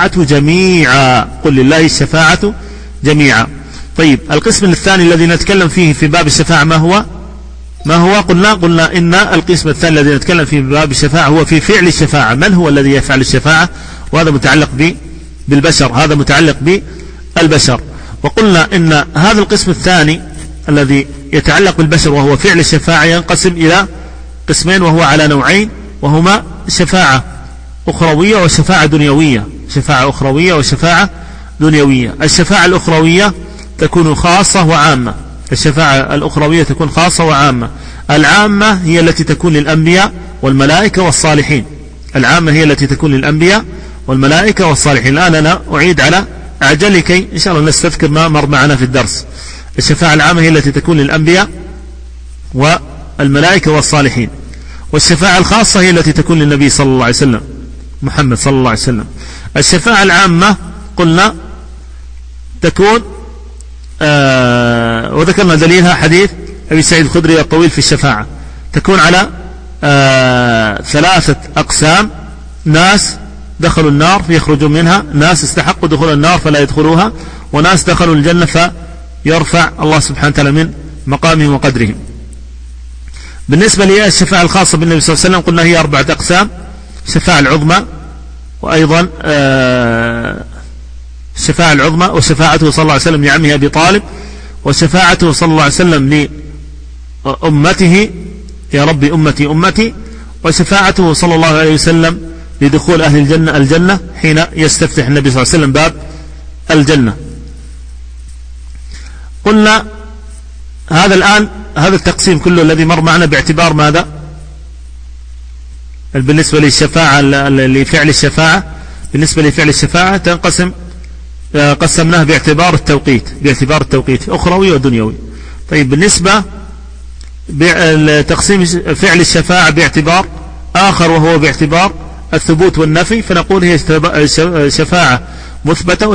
الشفاعة جميعا. طيب القسم الثاني الذي نتكلم فيه في باب الشفاعة ما هو قلنا إن القسم الثاني الذي نتكلم فيه في باب الشفاعة هو في فعل الشفاعة، من هو الذي يفعل الشفاعة؟ وهذا متعلق بالبشر. وقلنا إن هذا القسم الثاني الذي يتعلق بالبشر وهو فعل الشفاعة ينقسم إلى قسمين، وهو على نوعين، وهما شفاعة أخروية وشفاعة دنيوية. الشفاعة الأخروية تكون خاصة وعامة. العامة هي التي تكون للأنبياء والملائكة والصالحين. الآن أنا أعيد على أعجل كي إن شاء الله نستذكر ما مر معنا في الدرس. الشفاعة العامة هي التي تكون للأنبياء والملائكة والصالحين، والشفاعة الخاصة هي التي تكون للنبي صلى الله عليه وسلم محمد صلى الله عليه وسلم. الشفاعة العامة قلنا تكون وذكرنا دليلها حديث أبي سعيد الخدري الطويل في الشفاعة، تكون على 3 أقسام: ناس دخلوا النار فيخرجوا منها، ناس استحقوا دخول النار فلا يدخلوها، وناس دخلوا الجنة فيرفع الله سبحانه وتعالى من مقامهم وقدرهم. بالنسبة للشفاعة الخاصة بالنبي صلى الله عليه وسلم قلنا هي 4 أقسام: الشفاعة العظمى، وأيضا الشفاعة العظمى وشفاعته صلى الله عليه وسلم لعمه أبي طالب، وشفاعته صلى الله عليه وسلم لأمته يا رب أمتي، وشفاعته صلى الله عليه وسلم لدخول أهل الجنة حين يستفتح النبي صلى الله عليه وسلم باب الجنة. قلنا هذا التقسيم كله الذي مر معنا باعتبار ماذا؟ بالنسبة للشفاعة لفعل الشفاعة تنقسم، قسمناه باعتبار التوقيت أخروي ودنيوي. طيب بالنسبة لتقسيم فعل الشفاعة باعتبار آخر وهو باعتبار الثبوت والنفي، فنقول هي شفاعة مثبتة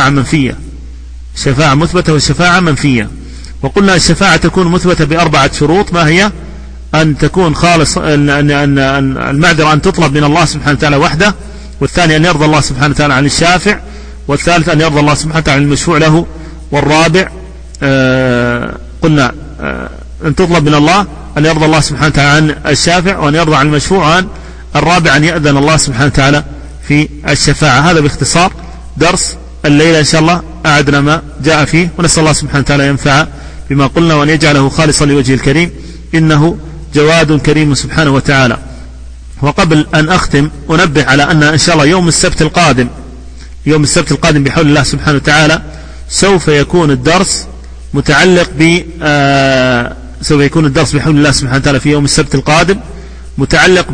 وشفاعة منفية. وقلنا الشفاعة تكون مثبتة ب4 شروط، ما هي؟ أن تكون خالص، أن المعذرة أن تطلب من الله سبحانه وتعالى وحده، والثاني أن يرضى الله سبحانه وتعالى عن الشافع، والثالث أن يرضى الله سبحانه وتعالى المشفوع له، والرابع قلنا أن تطلب من الله أن يرضى الله سبحانه وتعالى عن الشافع، وأن يرضى عن المشفوع، عن الرابع أن يأذن الله سبحانه وتعالى في الشفاعة. هذا باختصار درس الليلة إن شاء الله، أعدنا ما جاء فيه، ونسأل الله سبحانه وتعالى ينفع بما قلنا وأن يجعله خالصا لوجه الكريم، إنه جواد كريم سبحانه وتعالى. وقبل أن أختم أنبه على أن إن شاء الله يوم السبت القادم بحول الله سبحانه وتعالى سوف يكون الدرس متعلق سوف يكون الدرس بحول الله سبحانه وتعالى في يوم السبت القادم متعلق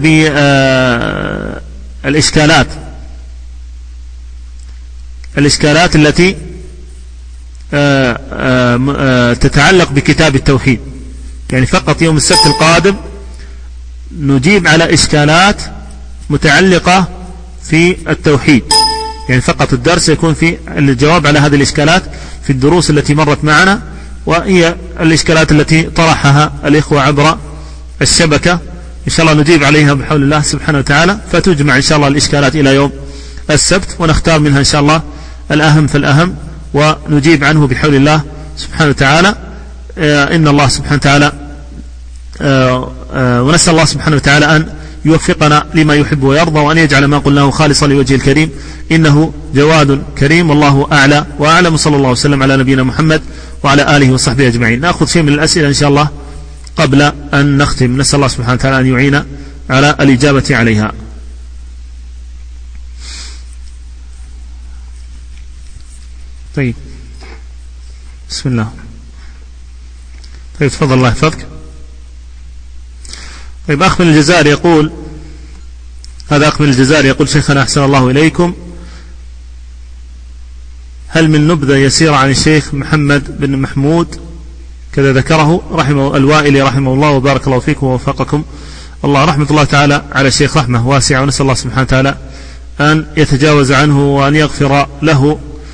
بالإشكالات التي تتعلق بكتاب التوحيد. يعني فقط يوم السبت القادم نجيب على إشكالات متعلقة في التوحيد، يعني فقط الدرس يكون في الجواب على هذه الإشكالات في الدروس التي مرت معنا، وهي الإشكالات التي طرحها الإخوة عبر الشبكة، إن شاء الله نجيب عليها بحول الله سبحانه وتعالى، فتجمع إن شاء الله الإشكالات إلى يوم السبت، ونختار منها إن شاء الله الأهم فالأهم ونجيب عنه بحول الله سبحانه وتعالى. إن الله سبحانه وتعالى ونسأل الله سبحانه وتعالى أن يوفقنا لما يحب ويرضى، وأن يجعل ما قلناه خالصا لوجه الكريم، إنه جواد كريم، والله أعلى وأعلم. صلى الله وسلم على نبينا محمد وعلى آله وصحبه أجمعين. نأخذ شيء من الأسئلة إن شاء الله قبل أن نختم، نسأل الله سبحانه وتعالى أن يعين على الإجابة عليها. طيب، بسم الله. طيب، تفضل الله يحفظك. طيب، أخ من الجزائر يقول، هذا أخ من الجزائر يقول: شيخنا أحسن الله إليكم، هل من نبذة يسيرة عن الشيخ محمد بن محمود كذا ذكره رحمه الوائلي رحمه الله وبارك الله فيكم ووفقكم الله. رحمة الله تعالى على الشيخ رحمة واسعة، ونسأل الله سبحانه وتعالى أن يتجاوز عنه وأن يغفر له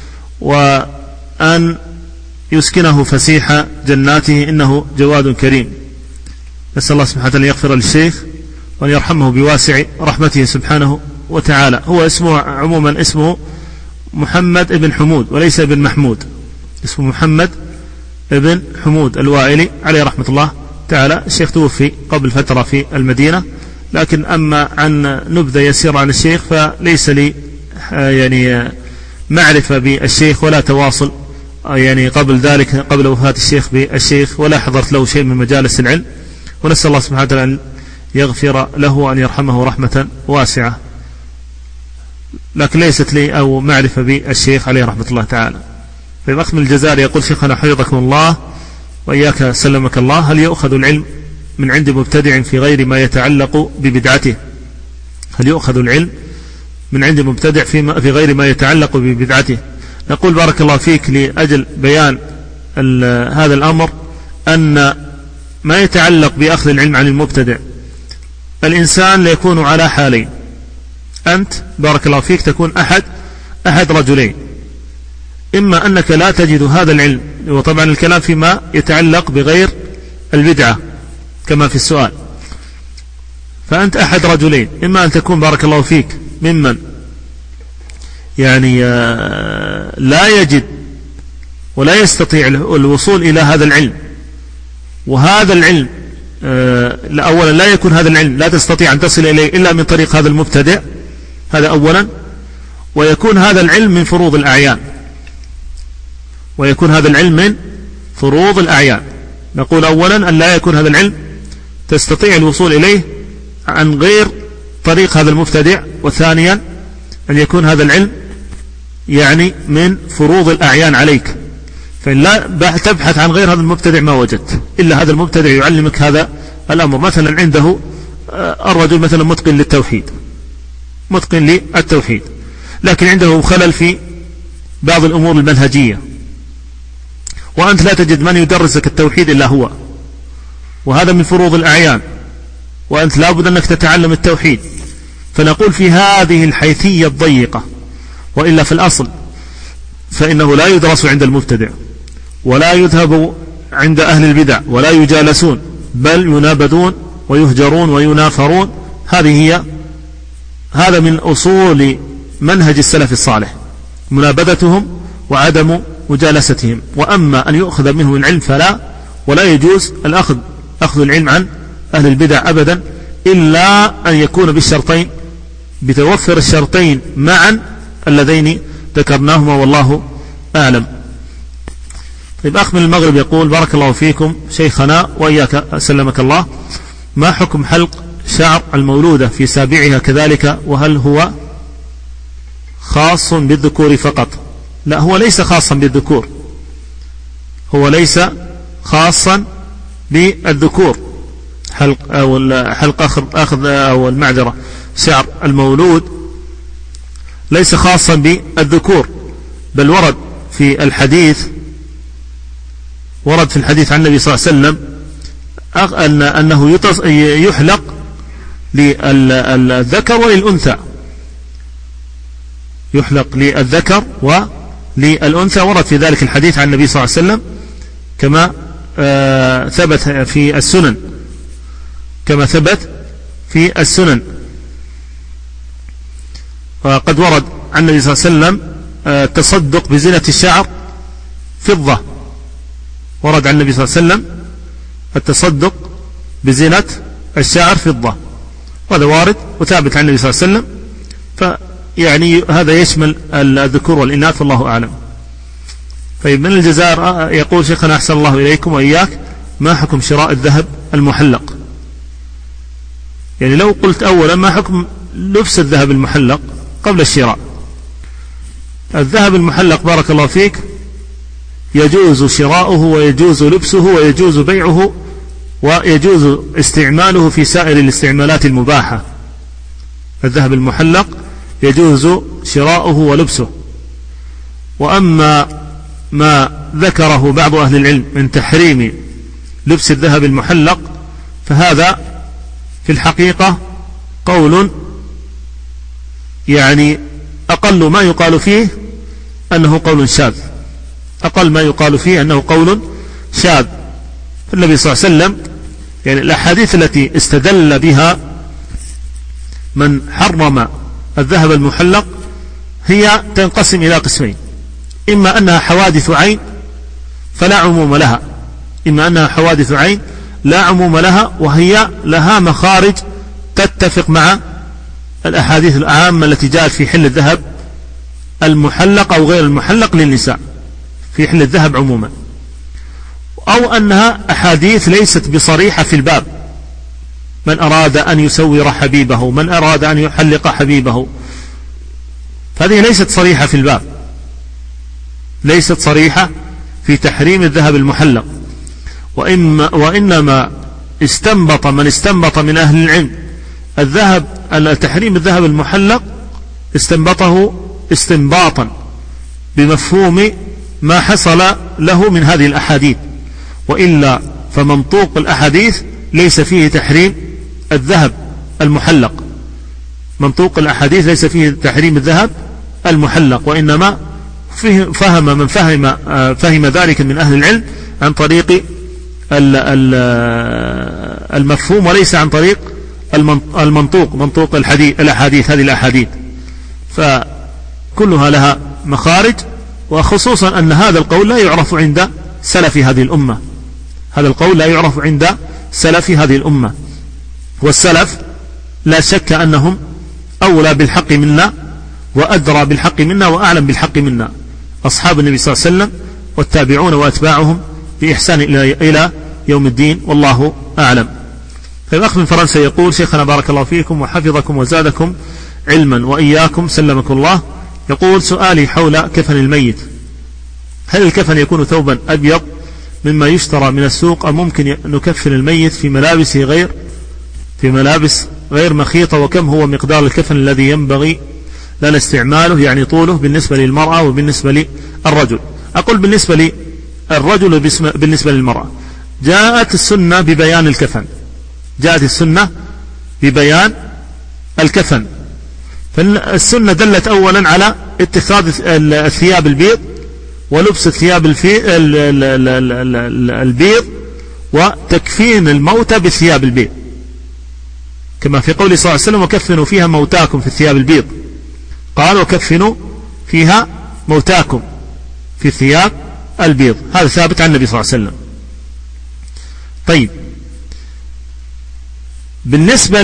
وأن يسكنه فسيح جناته، إنه جواد كريم. نسأل الله سبحانه وتعالى أن يغفر للشيخ وأن يرحمه بواسع رحمته سبحانه وتعالى. هو اسمه عموما اسمه محمد ابن حمود وليس ابن محمود، اسمه محمد ابن حمود الوائلي عليه رحمة الله تعالى. الشيخ توفي قبل فترة في المدينة، لكن أما عن نبذة يسيرة عن الشيخ فليس لي يعني معرفة بالشيخ ولا تواصل يعني قبل ذلك، قبل وفاة الشيخ بالشيخ، ولا حضرت له شيء من مجالس العلم، ونسأل الله سبحانه وتعالى أن يغفر له وأن يرحمه رحمة واسعة، لكن ليست لي أو معرفة بالشيخ عليه رحمة الله تعالى. في أخ من الجزائر يقول: شيخنا حفظكم الله وإياك سلمك الله، هل يؤخذ العلم من عند مبتدع في غير ما يتعلق ببدعته؟ هل يؤخذ العلم من عند مبتدع في غير ما يتعلق ببدعته؟ نقول بارك الله فيك لأجل بيان هذا الأمر أن ما يتعلق بأخذ العلم عن المبتدع، الإنسان ليكون على حالين. أنت بارك الله فيك تكون أحد رجلين، إما أنك لا تجد هذا العلم، وطبعا الكلام فيما يتعلق بغير البدعة كما في السؤال، فأنت أحد رجلين: إما أن تكون بارك الله فيك ممن يعني لا يجد ولا يستطيع الوصول إلى هذا العلم، وهذا العلم أولا لا يكون هذا العلم لا تستطيع أن تصل إليه إلا من طريق هذا المبتدع، هذا أولا، ويكون هذا العلم من فروض الأعيان، ويكون هذا العلم من فروض الأعيان. نقول أولا أن لا يكون هذا العلم تستطيع الوصول إليه عن غير طريق هذا المبتدع، وثانيا أن يكون هذا العلم يعني من فروض الأعيان عليك، فإن لا تبحث عن غير هذا المبتدع ما وجدت إلا هذا المبتدع يعلمك هذا الأمر. مثلا عنده الرجل مثلا متقن للتوحيد، لكن عنده خلل في بعض الأمور المنهجية، وأنت لا تجد من يدرسك التوحيد إلا هو، وهذا من فروض الأعيان، وأنت لابد أنك تتعلم التوحيد. فنقول في هذه الحيثية الضيقة، وإلا في الأصل فإنه لا يدرس عند المبتدع، ولا يذهب عند أهل البدع، ولا يجالسون، بل ينابذون ويهجرون وينافرون. هذا من أصول منهج السلف الصالح، منابذتهم وعدم مجالستهم. وأما أن يؤخذ منهم العلم فلا، ولا يجوز أخذ العلم عن أهل البدع أبدا، إلا أن يكون بالشرطين، بتوفر الشرطين معا اللذين ذكرناهما، والله أعلم. طيب، أخ من المغرب يقول: بارك الله فيكم شيخنا وإياك سلمك الله، ما حكم حلق شعر المولودة في سابعها كذلك، وهل هو خاص بالذكور فقط؟ لا، هو ليس خاصا بالذكور، هو ليس خاصا بالذكور. حلق أخذ أو المعذرة شعر المولود ليس خاصا بالذكور، بل ورد في الحديث عن النبي صلى الله عليه وسلم أنه يحلق للذكر وللأنثى، يحلق للذكر وللأنثى. ورد في ذلك الحديث عن النبي صلى الله عليه وسلم كما ثبت في السنن، وقد ورد عن النبي صلى الله عليه وسلم التصدق بزينة الشعر فضة، ورد عن النبي صلى الله عليه وسلم التصدق بزينة الشعر فضة، وهذا وارد وثابت عن النبي صلى الله عليه وسلم، فيعني هذا يشمل الذكور والإناث، والله أعلم. طيب، من الجزائر يقول: شيخنا أحسن الله إليكم وإياك، ما حكم شراء الذهب المحلق؟ يعني لو قلت أولا ما حكم لبس الذهب المحلق قبل الشراء. الذهب المحلق بارك الله فيك يجوز شراؤه ويجوز لبسه ويجوز بيعه ويجوز استعماله في سائر الاستعمالات المباحة. الذهب المحلق يجوز شراؤه ولبسه. وأما ما ذكره بعض أهل العلم من تحريم لبس الذهب المحلق فهذا في الحقيقة قول يعني أقل ما يقال فيه أنه قول شاذ، أقل ما يقال فيه أنه قول شاذ. فالنبي صلى الله عليه وسلم يعني الأحاديث التي استدل بها من حرم الذهب المحلق هي تنقسم إلى قسمين: إما أنها حوادث عين فلا عموم لها، إما أنها حوادث عين لا عموم لها، وهي لها مخارج تتفق مع الأحاديث العامة التي جاءت في حل الذهب المحلق أو غير المحلق للنساء، في حل الذهب عموما. أو أنها أحاديث ليست بصريحة في الباب: من أراد أن يسور حبيبه، من أراد أن يحلق حبيبه، فهذه ليست صريحة في الباب، ليست صريحة في تحريم الذهب المحلق. وإنما استنبط من استنبط من أهل العلم تحريم الذهب المحلق استنبطه استنباطا بمفهوم ما حصل له من هذه الأحاديث، وإلا فمنطوق الأحاديث ليس فيه تحريم الذهب المحلق، منطوق الأحاديث ليس فيه تحريم الذهب المحلق، وإنما فهم من فهم ذلك من أهل العلم عن طريق المفهوم وليس عن طريق المنطوق، منطوق الأحاديث، هذه الأحاديث. فكلها لها مخارج، وخصوصا أن هذا القول لا يعرف عند سلف هذه الأمة، هذا القول لا يعرف عند سلف هذه الأمة. والسلف لا شك أنهم أولى بالحق منا وأدرى بالحق منا وأعلم بالحق منا، أصحاب النبي صلى الله عليه وسلم والتابعون وأتباعهم بإحسان إلى يوم الدين، والله أعلم. فالأخ من فرنسا يقول: شيخنا بارك الله فيكم وحفظكم وزادكم علما وإياكم سلمكم الله، يقول: سؤالي حول كفن الميت، هل الكفن يكون ثوبا أبيض مما يشترى من السوق، أم ممكن نكفن الميت في ملابس غير مخيطة، وكم هو مقدار الكفن الذي ينبغي لنا استعماله، يعني طوله بالنسبة للمرأة وبالنسبة للرجل؟ أقول بالنسبة للرجل وبالنسبة للمرأة جاءت السنة ببيان الكفن، جاءت السنة ببيان الكفن. فالسنة دلت أولا على اتخاذ الثياب البيض ولبس الثياب البيض وتكفين الموتى بالثياب البيض، كما في قوله صلى الله عليه وسلم: وكفنوا فيها موتاكم في الثياب البيض. قال: وكفنوا فيها موتاكم في ثياب البيض. هذا ثابت عن النبي صلى الله عليه وسلم. طيب، بالنسبة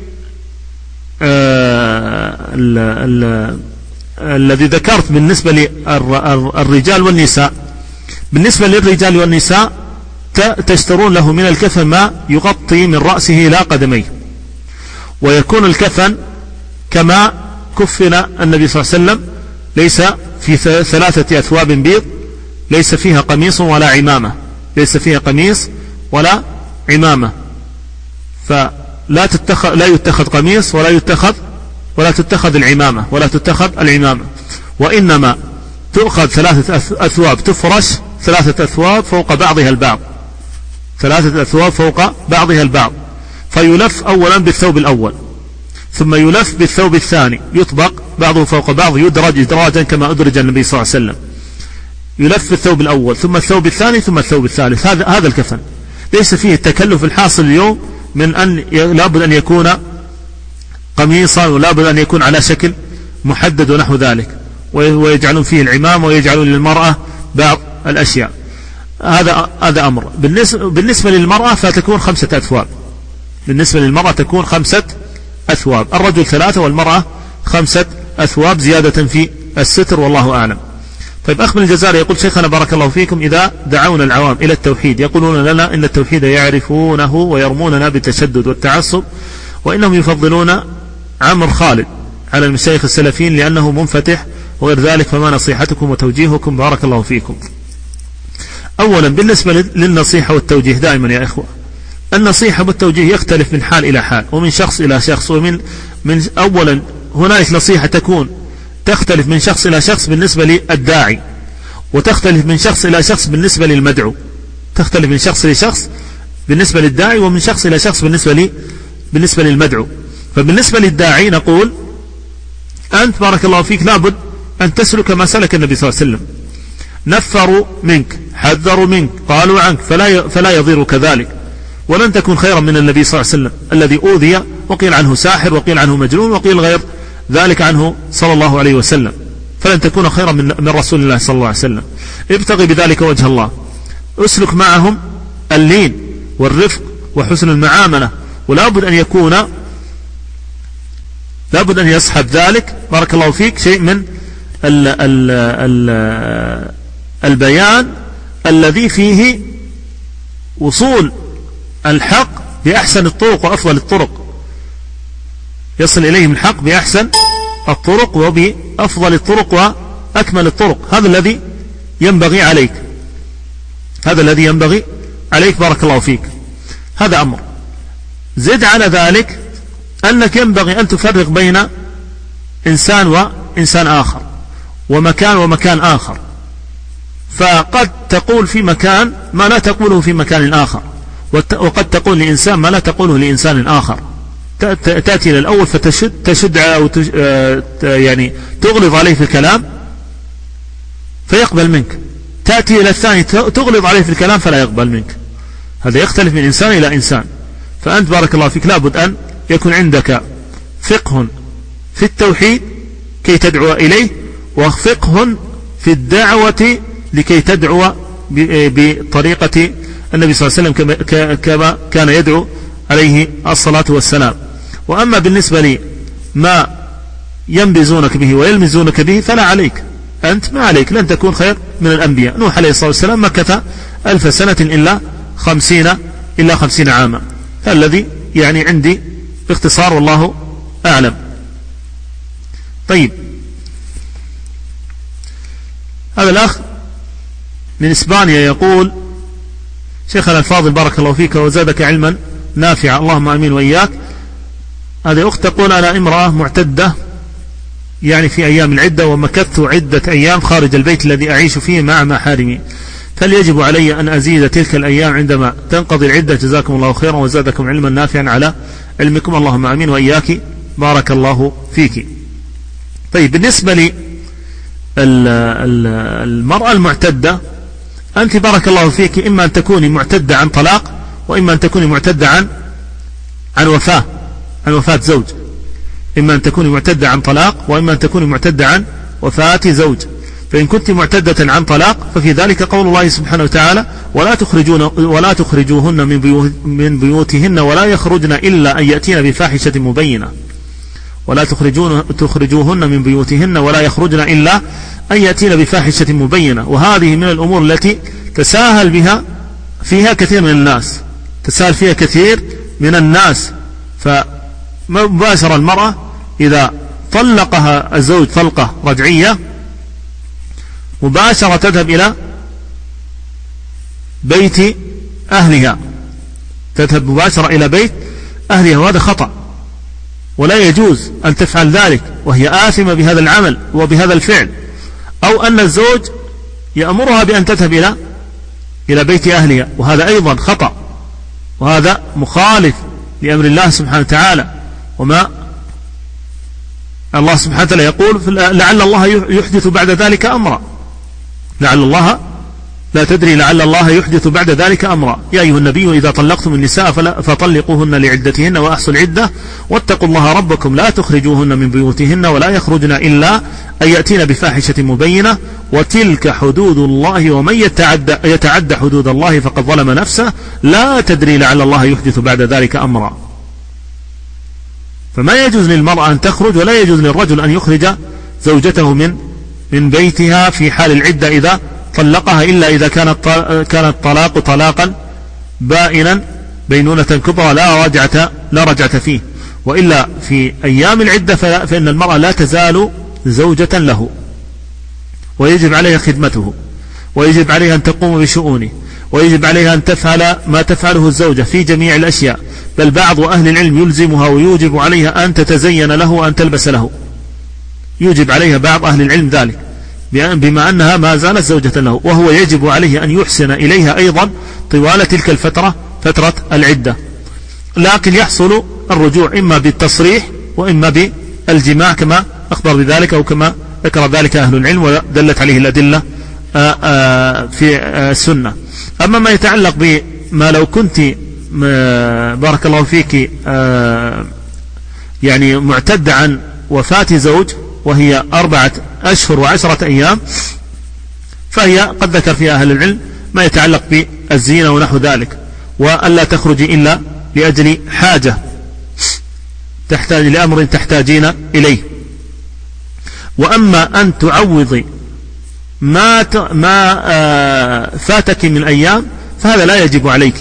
الذي ذكرت بالنسبة للرجال والنساء، بالنسبة للرجال والنساء تشترون له من الكفن ما يغطي من رأسه إلى قدميه، ويكون الكفن كما كفن النبي صلى الله عليه وسلم، ليس في 3 أثواب بيض، ليس فيها قميص ولا عمامة، ليس فيها قميص ولا عمامة، فلا يتخذ قميص ولا تتخذ العمامة، وإنما تؤخذ 3 أثواب، تفرش 3 أثواب فوق بعضها البعض، 3 أثواب فوق بعضها البعض، فيلف أولا بالثوب الأول، ثم يلف بالثوب الثاني، يطبق بعضه فوق بعض، يدرج إدراجا كما أدرج النبي صلى الله عليه وسلم، يلف بالثوب الأول ثم الثوب الثاني ثم الثوب الثالث. هذا الكفن ليس فيه التكلف الحاصل اليوم من أن لابد أن يكون قميصا ولابد أن يكون على شكل محدد ونحو ذلك، ويجعلون فيه العمام ويجعلون للمرأة بعض الأشياء. هذا أمر. بالنسبة للمرأة فتكون 5 أثواب، بالنسبة للمرأة تكون 5 أثواب، الرجل 3 والمرأة 5 أثواب زيادة في الستر، والله أعلم. طيب، أخ بن الجزائري يقول: شيخنا بارك الله فيكم، إذا دعونا العوام إلى التوحيد يقولون لنا إن التوحيد يعرفونه ويرموننا بالتشدد والتعصب، وإنهم يفضلون عمرو خالد على المشايخ السلفيين لأنه منفتح وغير ذلك، فما نصيحتكم وتوجيهكم بارك الله فيكم؟ أولا، بالنسبة للنصيحة والتوجيه دائما يا إخوة، النصيحة والتوجيه يختلف من حال إلى حال ومن شخص إلى شخص، أولا هناك نصيحة تختلف من شخص إلى شخص بالنسبة للداعي، وتختلف من شخص إلى شخص بالنسبة للمدعو، تختلف من شخص لشخص بالنسبة للداعي، ومن شخص إلى شخص بالنسبة للمدعو. فبالنسبة للداعي نقول: أنت بارك الله فيك لابد أن تسلك ما سلك النبي صلى الله عليه وسلم، نفروا منك، حذروا منك، قالوا عنك، فلا يضيرك ذلك، ولن تكون خيرا من النبي صلى الله عليه وسلم الذي أوذي وقيل عنه ساحر وقيل عنه مجنون وقيل غير ذلك عنه صلى الله عليه وسلم، فلن تكون خيرا من رسول الله صلى الله عليه وسلم. ابتغي بذلك وجه الله، اسلك معهم اللين والرفق وحسن المعاملة، ولابد أن يصحب ذلك بارك الله فيك شيء من البيان الذي فيه وصول الحق بأحسن الطرق وأفضل الطرق، يصل إليهم الحق بأحسن الطرق وبأفضل الطرق وأكمل الطرق. هذا الذي ينبغي عليك بارك الله فيك. هذا أمر. زد على ذلك أنك ينبغي أن تفرق بين إنسان وإنسان آخر، ومكان آخر، فقد تقول في مكان ما لا تقوله في مكان آخر، وقد تقول لإنسان ما لا تقوله لإنسان آخر. تأتي إلى الأول فتشد أو يعني تغلظ عليه في الكلام فيقبل منك، تأتي إلى الثاني تغلظ عليه في الكلام فلا يقبل منك. هذا يختلف من إنسان إلى إنسان. فأنت بارك الله فيك لابد أن يكون عندك فقه في التوحيد كي تدعو إليه، وفقه في الدعوة لكي تدعو بطريقة النبي صلى الله عليه وسلم كما كان يدعو عليه الصلاة والسلام. وأما بالنسبة لي ما ينبزونك به ويلمزونك به فلا عليك، أنت ما عليك، لن تكون خير من الأنبياء. نوح عليه الصلاة والسلام مكث 1000 سنة إلا 50 عاما. الذي يعني عندي باختصار والله أعلم. طيب، هذا الأخ من إسبانيا يقول: شيخنا الفاضل بارك الله فيك وزادك علما نافعا، اللهم آمين وإياك. هذه أخت تقول: أنا امرأة معتدة يعني في أيام العدة، ومكثت عدة أيام خارج البيت الذي أعيش فيه مع محارمي، هل يجب علي أن أزيد تلك الأيام عندما تنقضي العدة؟ جزاكم الله خيرا وزادكم علما نافعا على علمكم، اللهم آمين وإياك بارك الله فيك. طيب، بالنسبة لي المرأة المعتدة، أنت بارك الله فيك إما أن تكوني معتدة عن طلاق، وإما أن تكوني معتدة عن وفاة زوج. إما أن تكوني معتدة عن طلاق، وإما أن تكوني معتدة عن وفاة زوج. فإن كنت معتدة عن طلاق ففي ذلك قول الله سبحانه وتعالى ولا تخرجوهن من بيوتهن ولا يخرجن إلا أن يأتين بفاحشة مبينة. ولا تخرجوهن من بيوتهن ولا يخرجن إلا أن يأتين بفاحشة مبينة. وهذه من الأمور التي تساهل فيها كثير من الناس. فمباشرة المرأة إذا طلقها الزوج طلقة رجعية مباشرة تذهب إلى بيت أهلها، وهذا خطأ، ولا يجوز أن تفعل ذلك وهي آثمة بهذا العمل وبهذا الفعل. أو أن الزوج يأمرها بأن تذهب إلى بيت أهلها، وهذا أيضا خطأ، وهذا مخالف لأمر الله سبحانه وتعالى. وما الله سبحانه وتعالى يقول لعل الله يحدث بعد ذلك أمرا، لعل الله لا تدري لعل الله يحدث بعد ذلك أمرا. يا أيها النبي إذا طلقتم النساء فطلقوهن لعدتهن وأحصوا العدة واتقوا الله ربكم لا تخرجوهن من بيوتهن ولا يخرجن إلا أن يأتين بفاحشة مبينة وتلك حدود الله ومن يتعد حدود الله فقد ظلم نفسه لا تدري لعل الله يحدث بعد ذلك أمرا. فما يجوز للمرأة أن تخرج، ولا يجوز للرجل أن يخرج زوجته من بيتها في حال العدة إذا طلقها، إلا إذا كان الطلاق طلاقا بائنا بينونة كبرى لا رجعة فيه. وإلا في أيام العدة فإن المرأة لا تزال زوجة له، ويجب عليها خدمته، ويجب عليها أن تقوم بشؤونه، ويجب عليها أن تفعل ما تفعله الزوجة في جميع الأشياء. بل بعض أهل العلم يلزمها ويوجب عليها أن تتزين له وأن تلبس له، يوجب عليها بعض أهل العلم ذلك بما أنها ما زالت زوجة له، وهو يجب عليه أن يحسن إليها أيضا طوال تلك الفترة، فترة العدة. لكن يحصل الرجوع إما بالتصريح وإما بالجماع كما أخبر بذلك أو كما ذكر ذلك أهل العلم ودلت عليه الأدلة في السنة. أما ما يتعلق بما لو كنت بارك الله فيك يعني معتدة عن وفاة زوج وهي 4 أشهر و10 أيام، فهي قد ذكر فيها أهل العلم ما يتعلق بالزينة ونحو ذلك، وألا تخرج إلا لأجل حاجة تحتاج لأمر تحتاجين إليه. وأما أن تعوضي ما فاتك من أيام فهذا لا يجب عليك.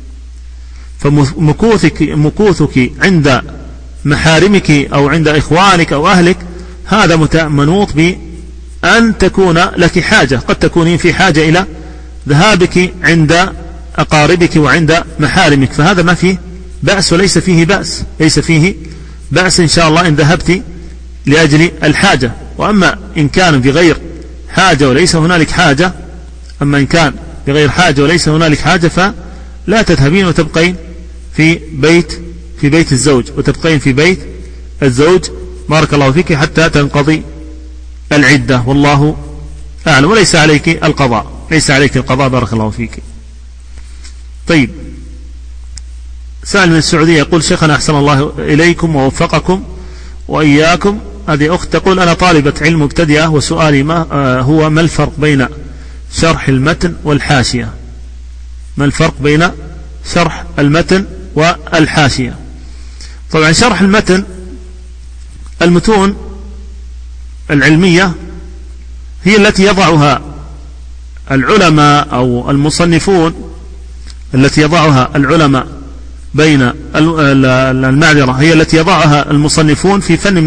فمكوثك عند محارمك أو عند إخوانك أو أهلك هذا منوط بأن تكون لك حاجة، قد تكونين في حاجة إلى ذهابك عند أقاربك وعند محارمك، فهذا ما فيه بأس وليس فيه بأس، ليس فيه بأس إن شاء الله إن ذهبت لأجل الحاجة. وأما إن كان بغير حاجة وليس هنالك حاجة، أما إن كان بغير حاجة وليس هنالك حاجة فلا تذهبين وتبقين في بيت الزوج، وتبقين في بيت الزوج بارك الله فيك حتى تنقضي العدة، والله أعلم. وليس عليك القضاء، ليس عليك القضاء بارك الله فيك. طيب، سائل من السعودية يقول: شيخنا أحسن الله إليكم ووفقكم وإياكم، هذه أخت تقول: أنا طالبة علم مبتدئة وسؤالي ما الفرق بين شرح المتن والحاشية؟ ما الفرق بين شرح المتن والحاشية؟ طبعا شرح المتن، المتون العلمية هي التي يضعها العلماء أو المصنفون، التي يضعها العلماء بين المعذرة هي التي يضعها المصنفون في فن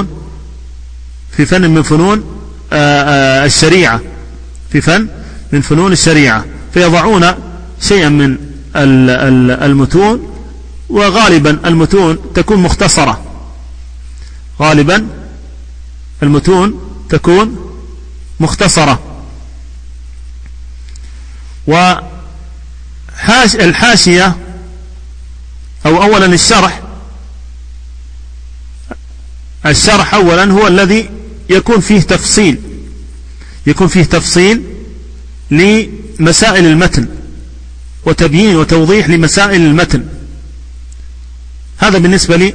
من فنون الشريعة، في فن من فنون الشريعة، فيضعون شيئا من المتون، وغالبا المتون تكون مختصرة، غالبا المتون تكون مختصرة. والحاشية أو أولا الشرح أولا هو الذي يكون فيه تفصيل لمسائل المتن، وتبيين وتوضيح لمسائل المتن. هذا بالنسبة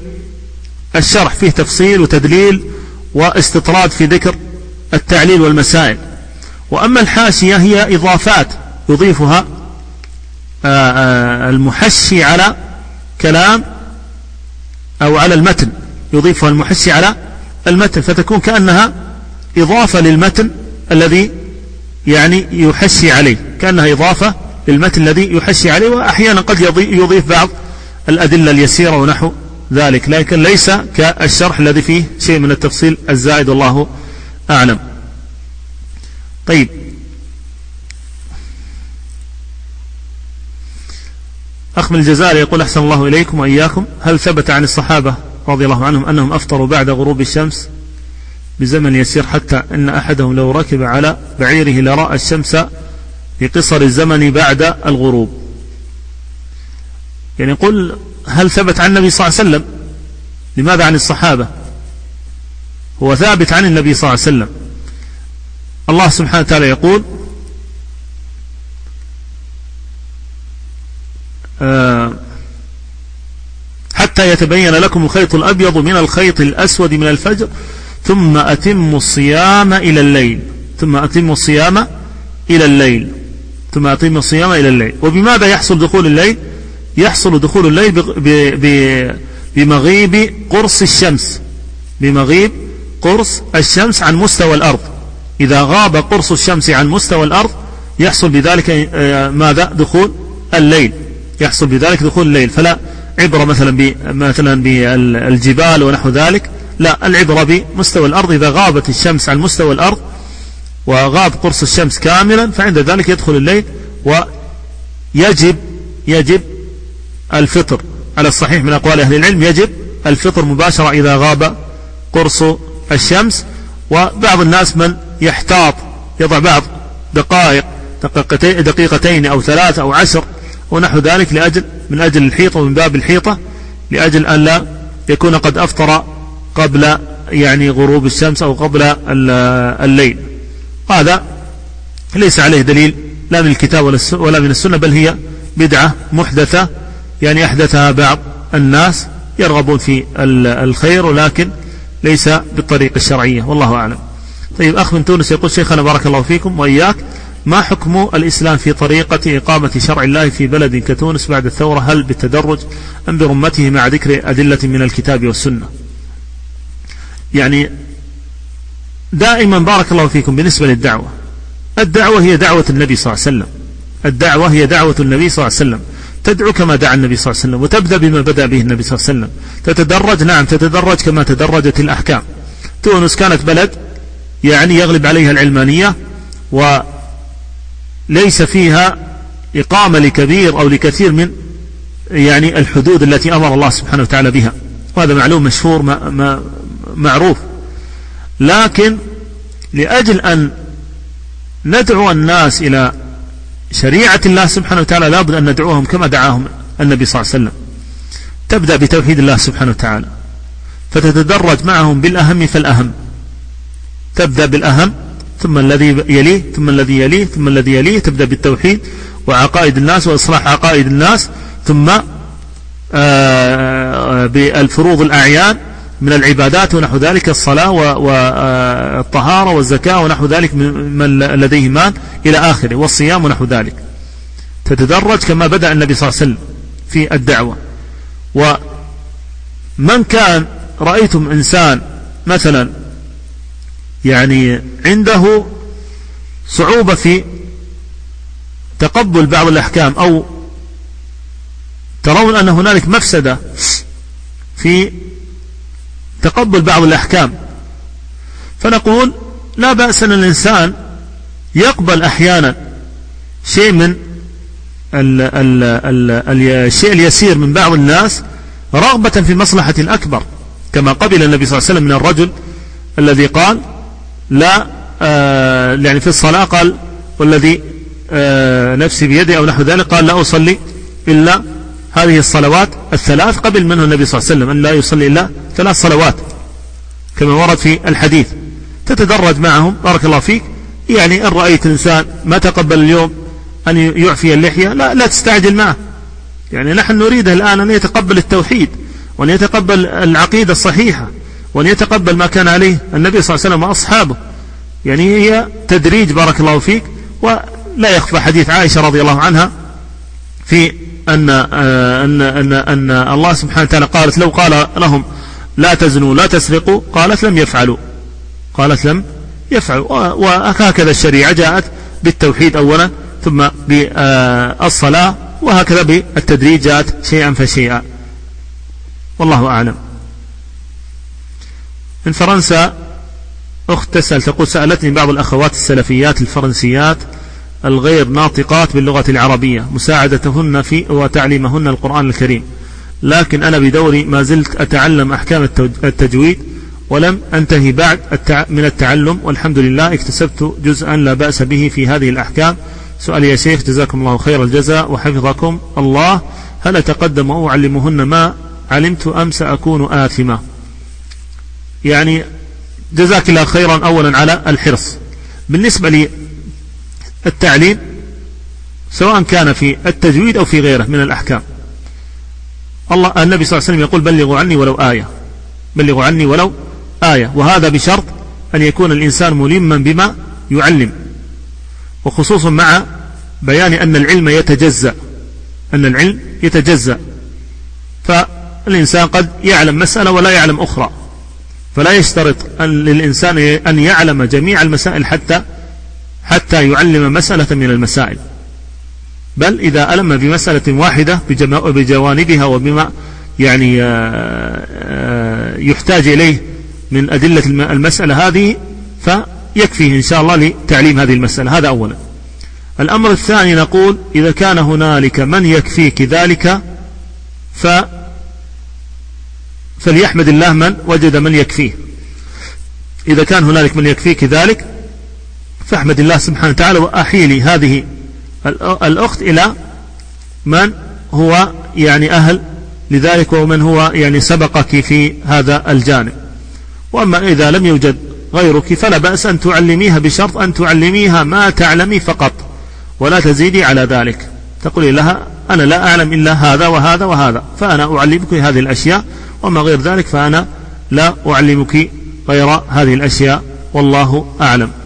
للشرح، فيه تفصيل وتدليل واستطراد في ذكر التعليل والمسائل. وأما الحاشية هي إضافات يضيفها المحشي على كلام أو على المتن، يضيفها المحشي على المتن، فتكون كأنها إضافة للمتن الذي يعني يحشي عليه، كأنها إضافة للمتن الذي يحشي عليه. وأحيانا قد يضيف بعض الأدلة اليسيرة ونحو ذلك، لكن ليس كالشرح الذي فيه شيء من التفصيل الزائد، والله أعلم. طيب، أخ من الجزائر يقول: أحسن الله إليكم وإياكم، هل ثبت عن الصحابة رضي الله عنهم أنهم أفطروا بعد غروب الشمس بزمن يسير، حتى أن أحدهم لو ركب على بعيره لرأى الشمس بقصر الزمن بعد الغروب؟ يعني يقول: هل ثبت عن النبي صلى الله عليه وسلم؟ لماذا عن الصحابة؟ هو ثابت عن النبي صلى الله عليه وسلم. الله سبحانه وتعالى يقول: حتى يتبين لكم الخيط الأبيض من الخيط الأسود من الفجر ثم أتموا الصيام إلى الليل، ثم أتموا الصيام إلى الليل، ثم أتموا الصيام إلى الليل. وبماذا يحصل دخول الليل؟ يحصل دخول الليل بمغيب قرص الشمس، بمغيب قرص الشمس عن مستوى الأرض. إذا غاب قرص الشمس عن مستوى الأرض يحصل بذلك ماذا؟ دخول الليل، يحصل بذلك دخول الليل. فلا عبرة مثلا بالجبال ونحو ذلك، لا، العبرة بمستوى الأرض. إذا غابت الشمس عن مستوى الأرض وغاب قرص الشمس كاملا فعند ذلك يدخل الليل، ويجب الفطر على الصحيح من أقوال أهل العلم، يجب الفطر مباشرة إذا غاب قرص الشمس. وبعض الناس من يحتاط يضع بعض دقيقتين أو 3 أو 10 ونحو ذلك من أجل الحيطة ومن باب الحيطة، لأجل أن لا يكون قد أفطر قبل يعني غروب الشمس أو قبل الليل. هذا ليس عليه دليل لا من الكتاب ولا من السنة، بل هي بدعة محدثة يعني أحدثها بعض الناس يرغبون في الخير ولكن ليس بالطريقة الشرعية، والله أعلم. طيب، أخ من تونس يقول: شيخنا بارك الله فيكم وإياك، ما حكم الإسلام في طريقة إقامة شرع الله في بلد كتونس بعد الثورة؟ هل بالتدرج أم برمته مع ذكر أدلة من الكتاب والسنة؟ يعني دائما بارك الله فيكم بالنسبة للدعوة، الدعوة هي دعوة النبي صلى الله عليه وسلم، الدعوة هي دعوة النبي صلى الله عليه وسلم، تدعو كما دعا النبي صلى الله عليه وسلم، وتبدأ بما بدأ به النبي صلى الله عليه وسلم، تتدرج، نعم تتدرج كما تدرجت الأحكام. تونس كانت بلد يعني يغلب عليها العلمانية، وليس فيها إقامة لكبير أو لكثير من يعني الحدود التي أمر الله سبحانه وتعالى بها، وهذا معلوم مشهور معروف. لكن لأجل أن ندعو الناس إلى شريعة الله سبحانه وتعالى لابد أن ندعوهم كما دعاهم النبي صلى الله عليه وسلم. تبدأ بتوحيد الله سبحانه وتعالى، فتتدرج معهم بالأهم فالأهم، تبدأ بالأهم ثم الذي يليه ثم الذي يليه ثم الذي يليه، تبدأ بالتوحيد وعقائد الناس وإصلاح عقائد الناس، ثم بالفروض الأعيان من العبادات ونحو ذلك، الصلاة والطهارة والزكاة ونحو ذلك من لديه مال إلى آخره، والصيام ونحو ذلك. تتدرج كما بدأ النبي صلى الله عليه وسلم في الدعوة. ومن كان رأيتم إنسان مثلا يعني عنده صعوبة في تقبل بعض الأحكام، أو ترون أن هنالك مفسدة في تقبل بعض الأحكام، فنقول لا بأس أن الإنسان يقبل أحيانا شيء من الشيء اليسير من بعض الناس رغبة في مصلحة أكبر، كما قبل النبي صلى الله عليه وسلم من الرجل الذي قال لا يعني في الصلاة قال والذي نفسي بيده أو نحو ذلك، قال لا أصلي إلا هذه الصلوات الثلاث. قبل منه النبي صلى الله عليه وسلم أن لا يصلي إلا 3 صلوات كما ورد في الحديث. تتدرج معهم بارك الله فيك، يعني إن رأيت إنسان ما تقبل اليوم أن يعفي اللحية لا تستعجل معه، يعني نحن نريده الآن أن يتقبل التوحيد وأن يتقبل العقيدة الصحيحة وأن يتقبل ما كان عليه النبي صلى الله عليه وسلم وأصحابه. يعني هي تدريج بارك الله فيك. ولا يخفى حديث عائشة رضي الله عنها في أن الله سبحانه وتعالى قالت لو قال لهم لا تزنوا لا تسرقوا قالت لم يفعلوا، وهكذا الشريعة جاءت بالتوحيد أولا ثم بالصلاة، وهكذا بالتدريج جاءت شيئا فشيئا، والله أعلم. من فرنسا أخت تسأل تقول سألتني بعض الأخوات السلفيات الفرنسيات الغير ناطقات باللغة العربية مساعدتهن في وتعليمهن القرآن الكريم، لكن أنا بدوري ما زلت أتعلم أحكام التجويد ولم أنتهي بعد من التعلم، والحمد لله اكتسبت جزءا لا بأس به في هذه الأحكام. سؤال يا شيخ جزاكم الله خير الجزاء وحفظكم الله، هل أتقدم وأعلمهن ما علمت أم سأكون آثمة؟ يعني جزاك الله خيرا أولا على الحرص. بالنسبة للتعليم سواء كان في التجويد أو في غيره من الأحكام، النبي صلى الله عليه وسلم يقول بلغوا عني ولو آية، وهذا بشرط أن يكون الإنسان ملما بما يعلم، وخصوصا مع بيان أن العلم يتجزأ، فالإنسان قد يعلم مسألة ولا يعلم أخرى، فلا يشترط للإنسان أن يعلم جميع المسائل حتى يعلم مسألة من المسائل، بل إذا ألم بمسألة واحدة بجوانبها وبما يعني يحتاج إليه من أدلة المسألة هذه فيكفيه إن شاء الله لتعليم هذه المسألة. هذا أولا. الأمر الثاني نقول إذا كان هنالك من يكفيك ذلك فليحمد الله من وجد من يكفيه. إذا كان هنالك من يكفيك ذلك فاحمد الله سبحانه وتعالى، وأحيلي هذه الأخت إلى من هو يعني أهل لذلك ومن هو يعني سبقك في هذا الجانب. وأما إذا لم يوجد غيرك فلا بأس أن تعلميها، بشرط أن تعلميها ما تعلمي فقط ولا تزيدي على ذلك. تقولي لها أنا لا أعلم إلا هذا وهذا وهذا، فأنا أعلمك هذه الأشياء، وما غير ذلك فأنا لا أعلمك غير هذه الأشياء، والله أعلم.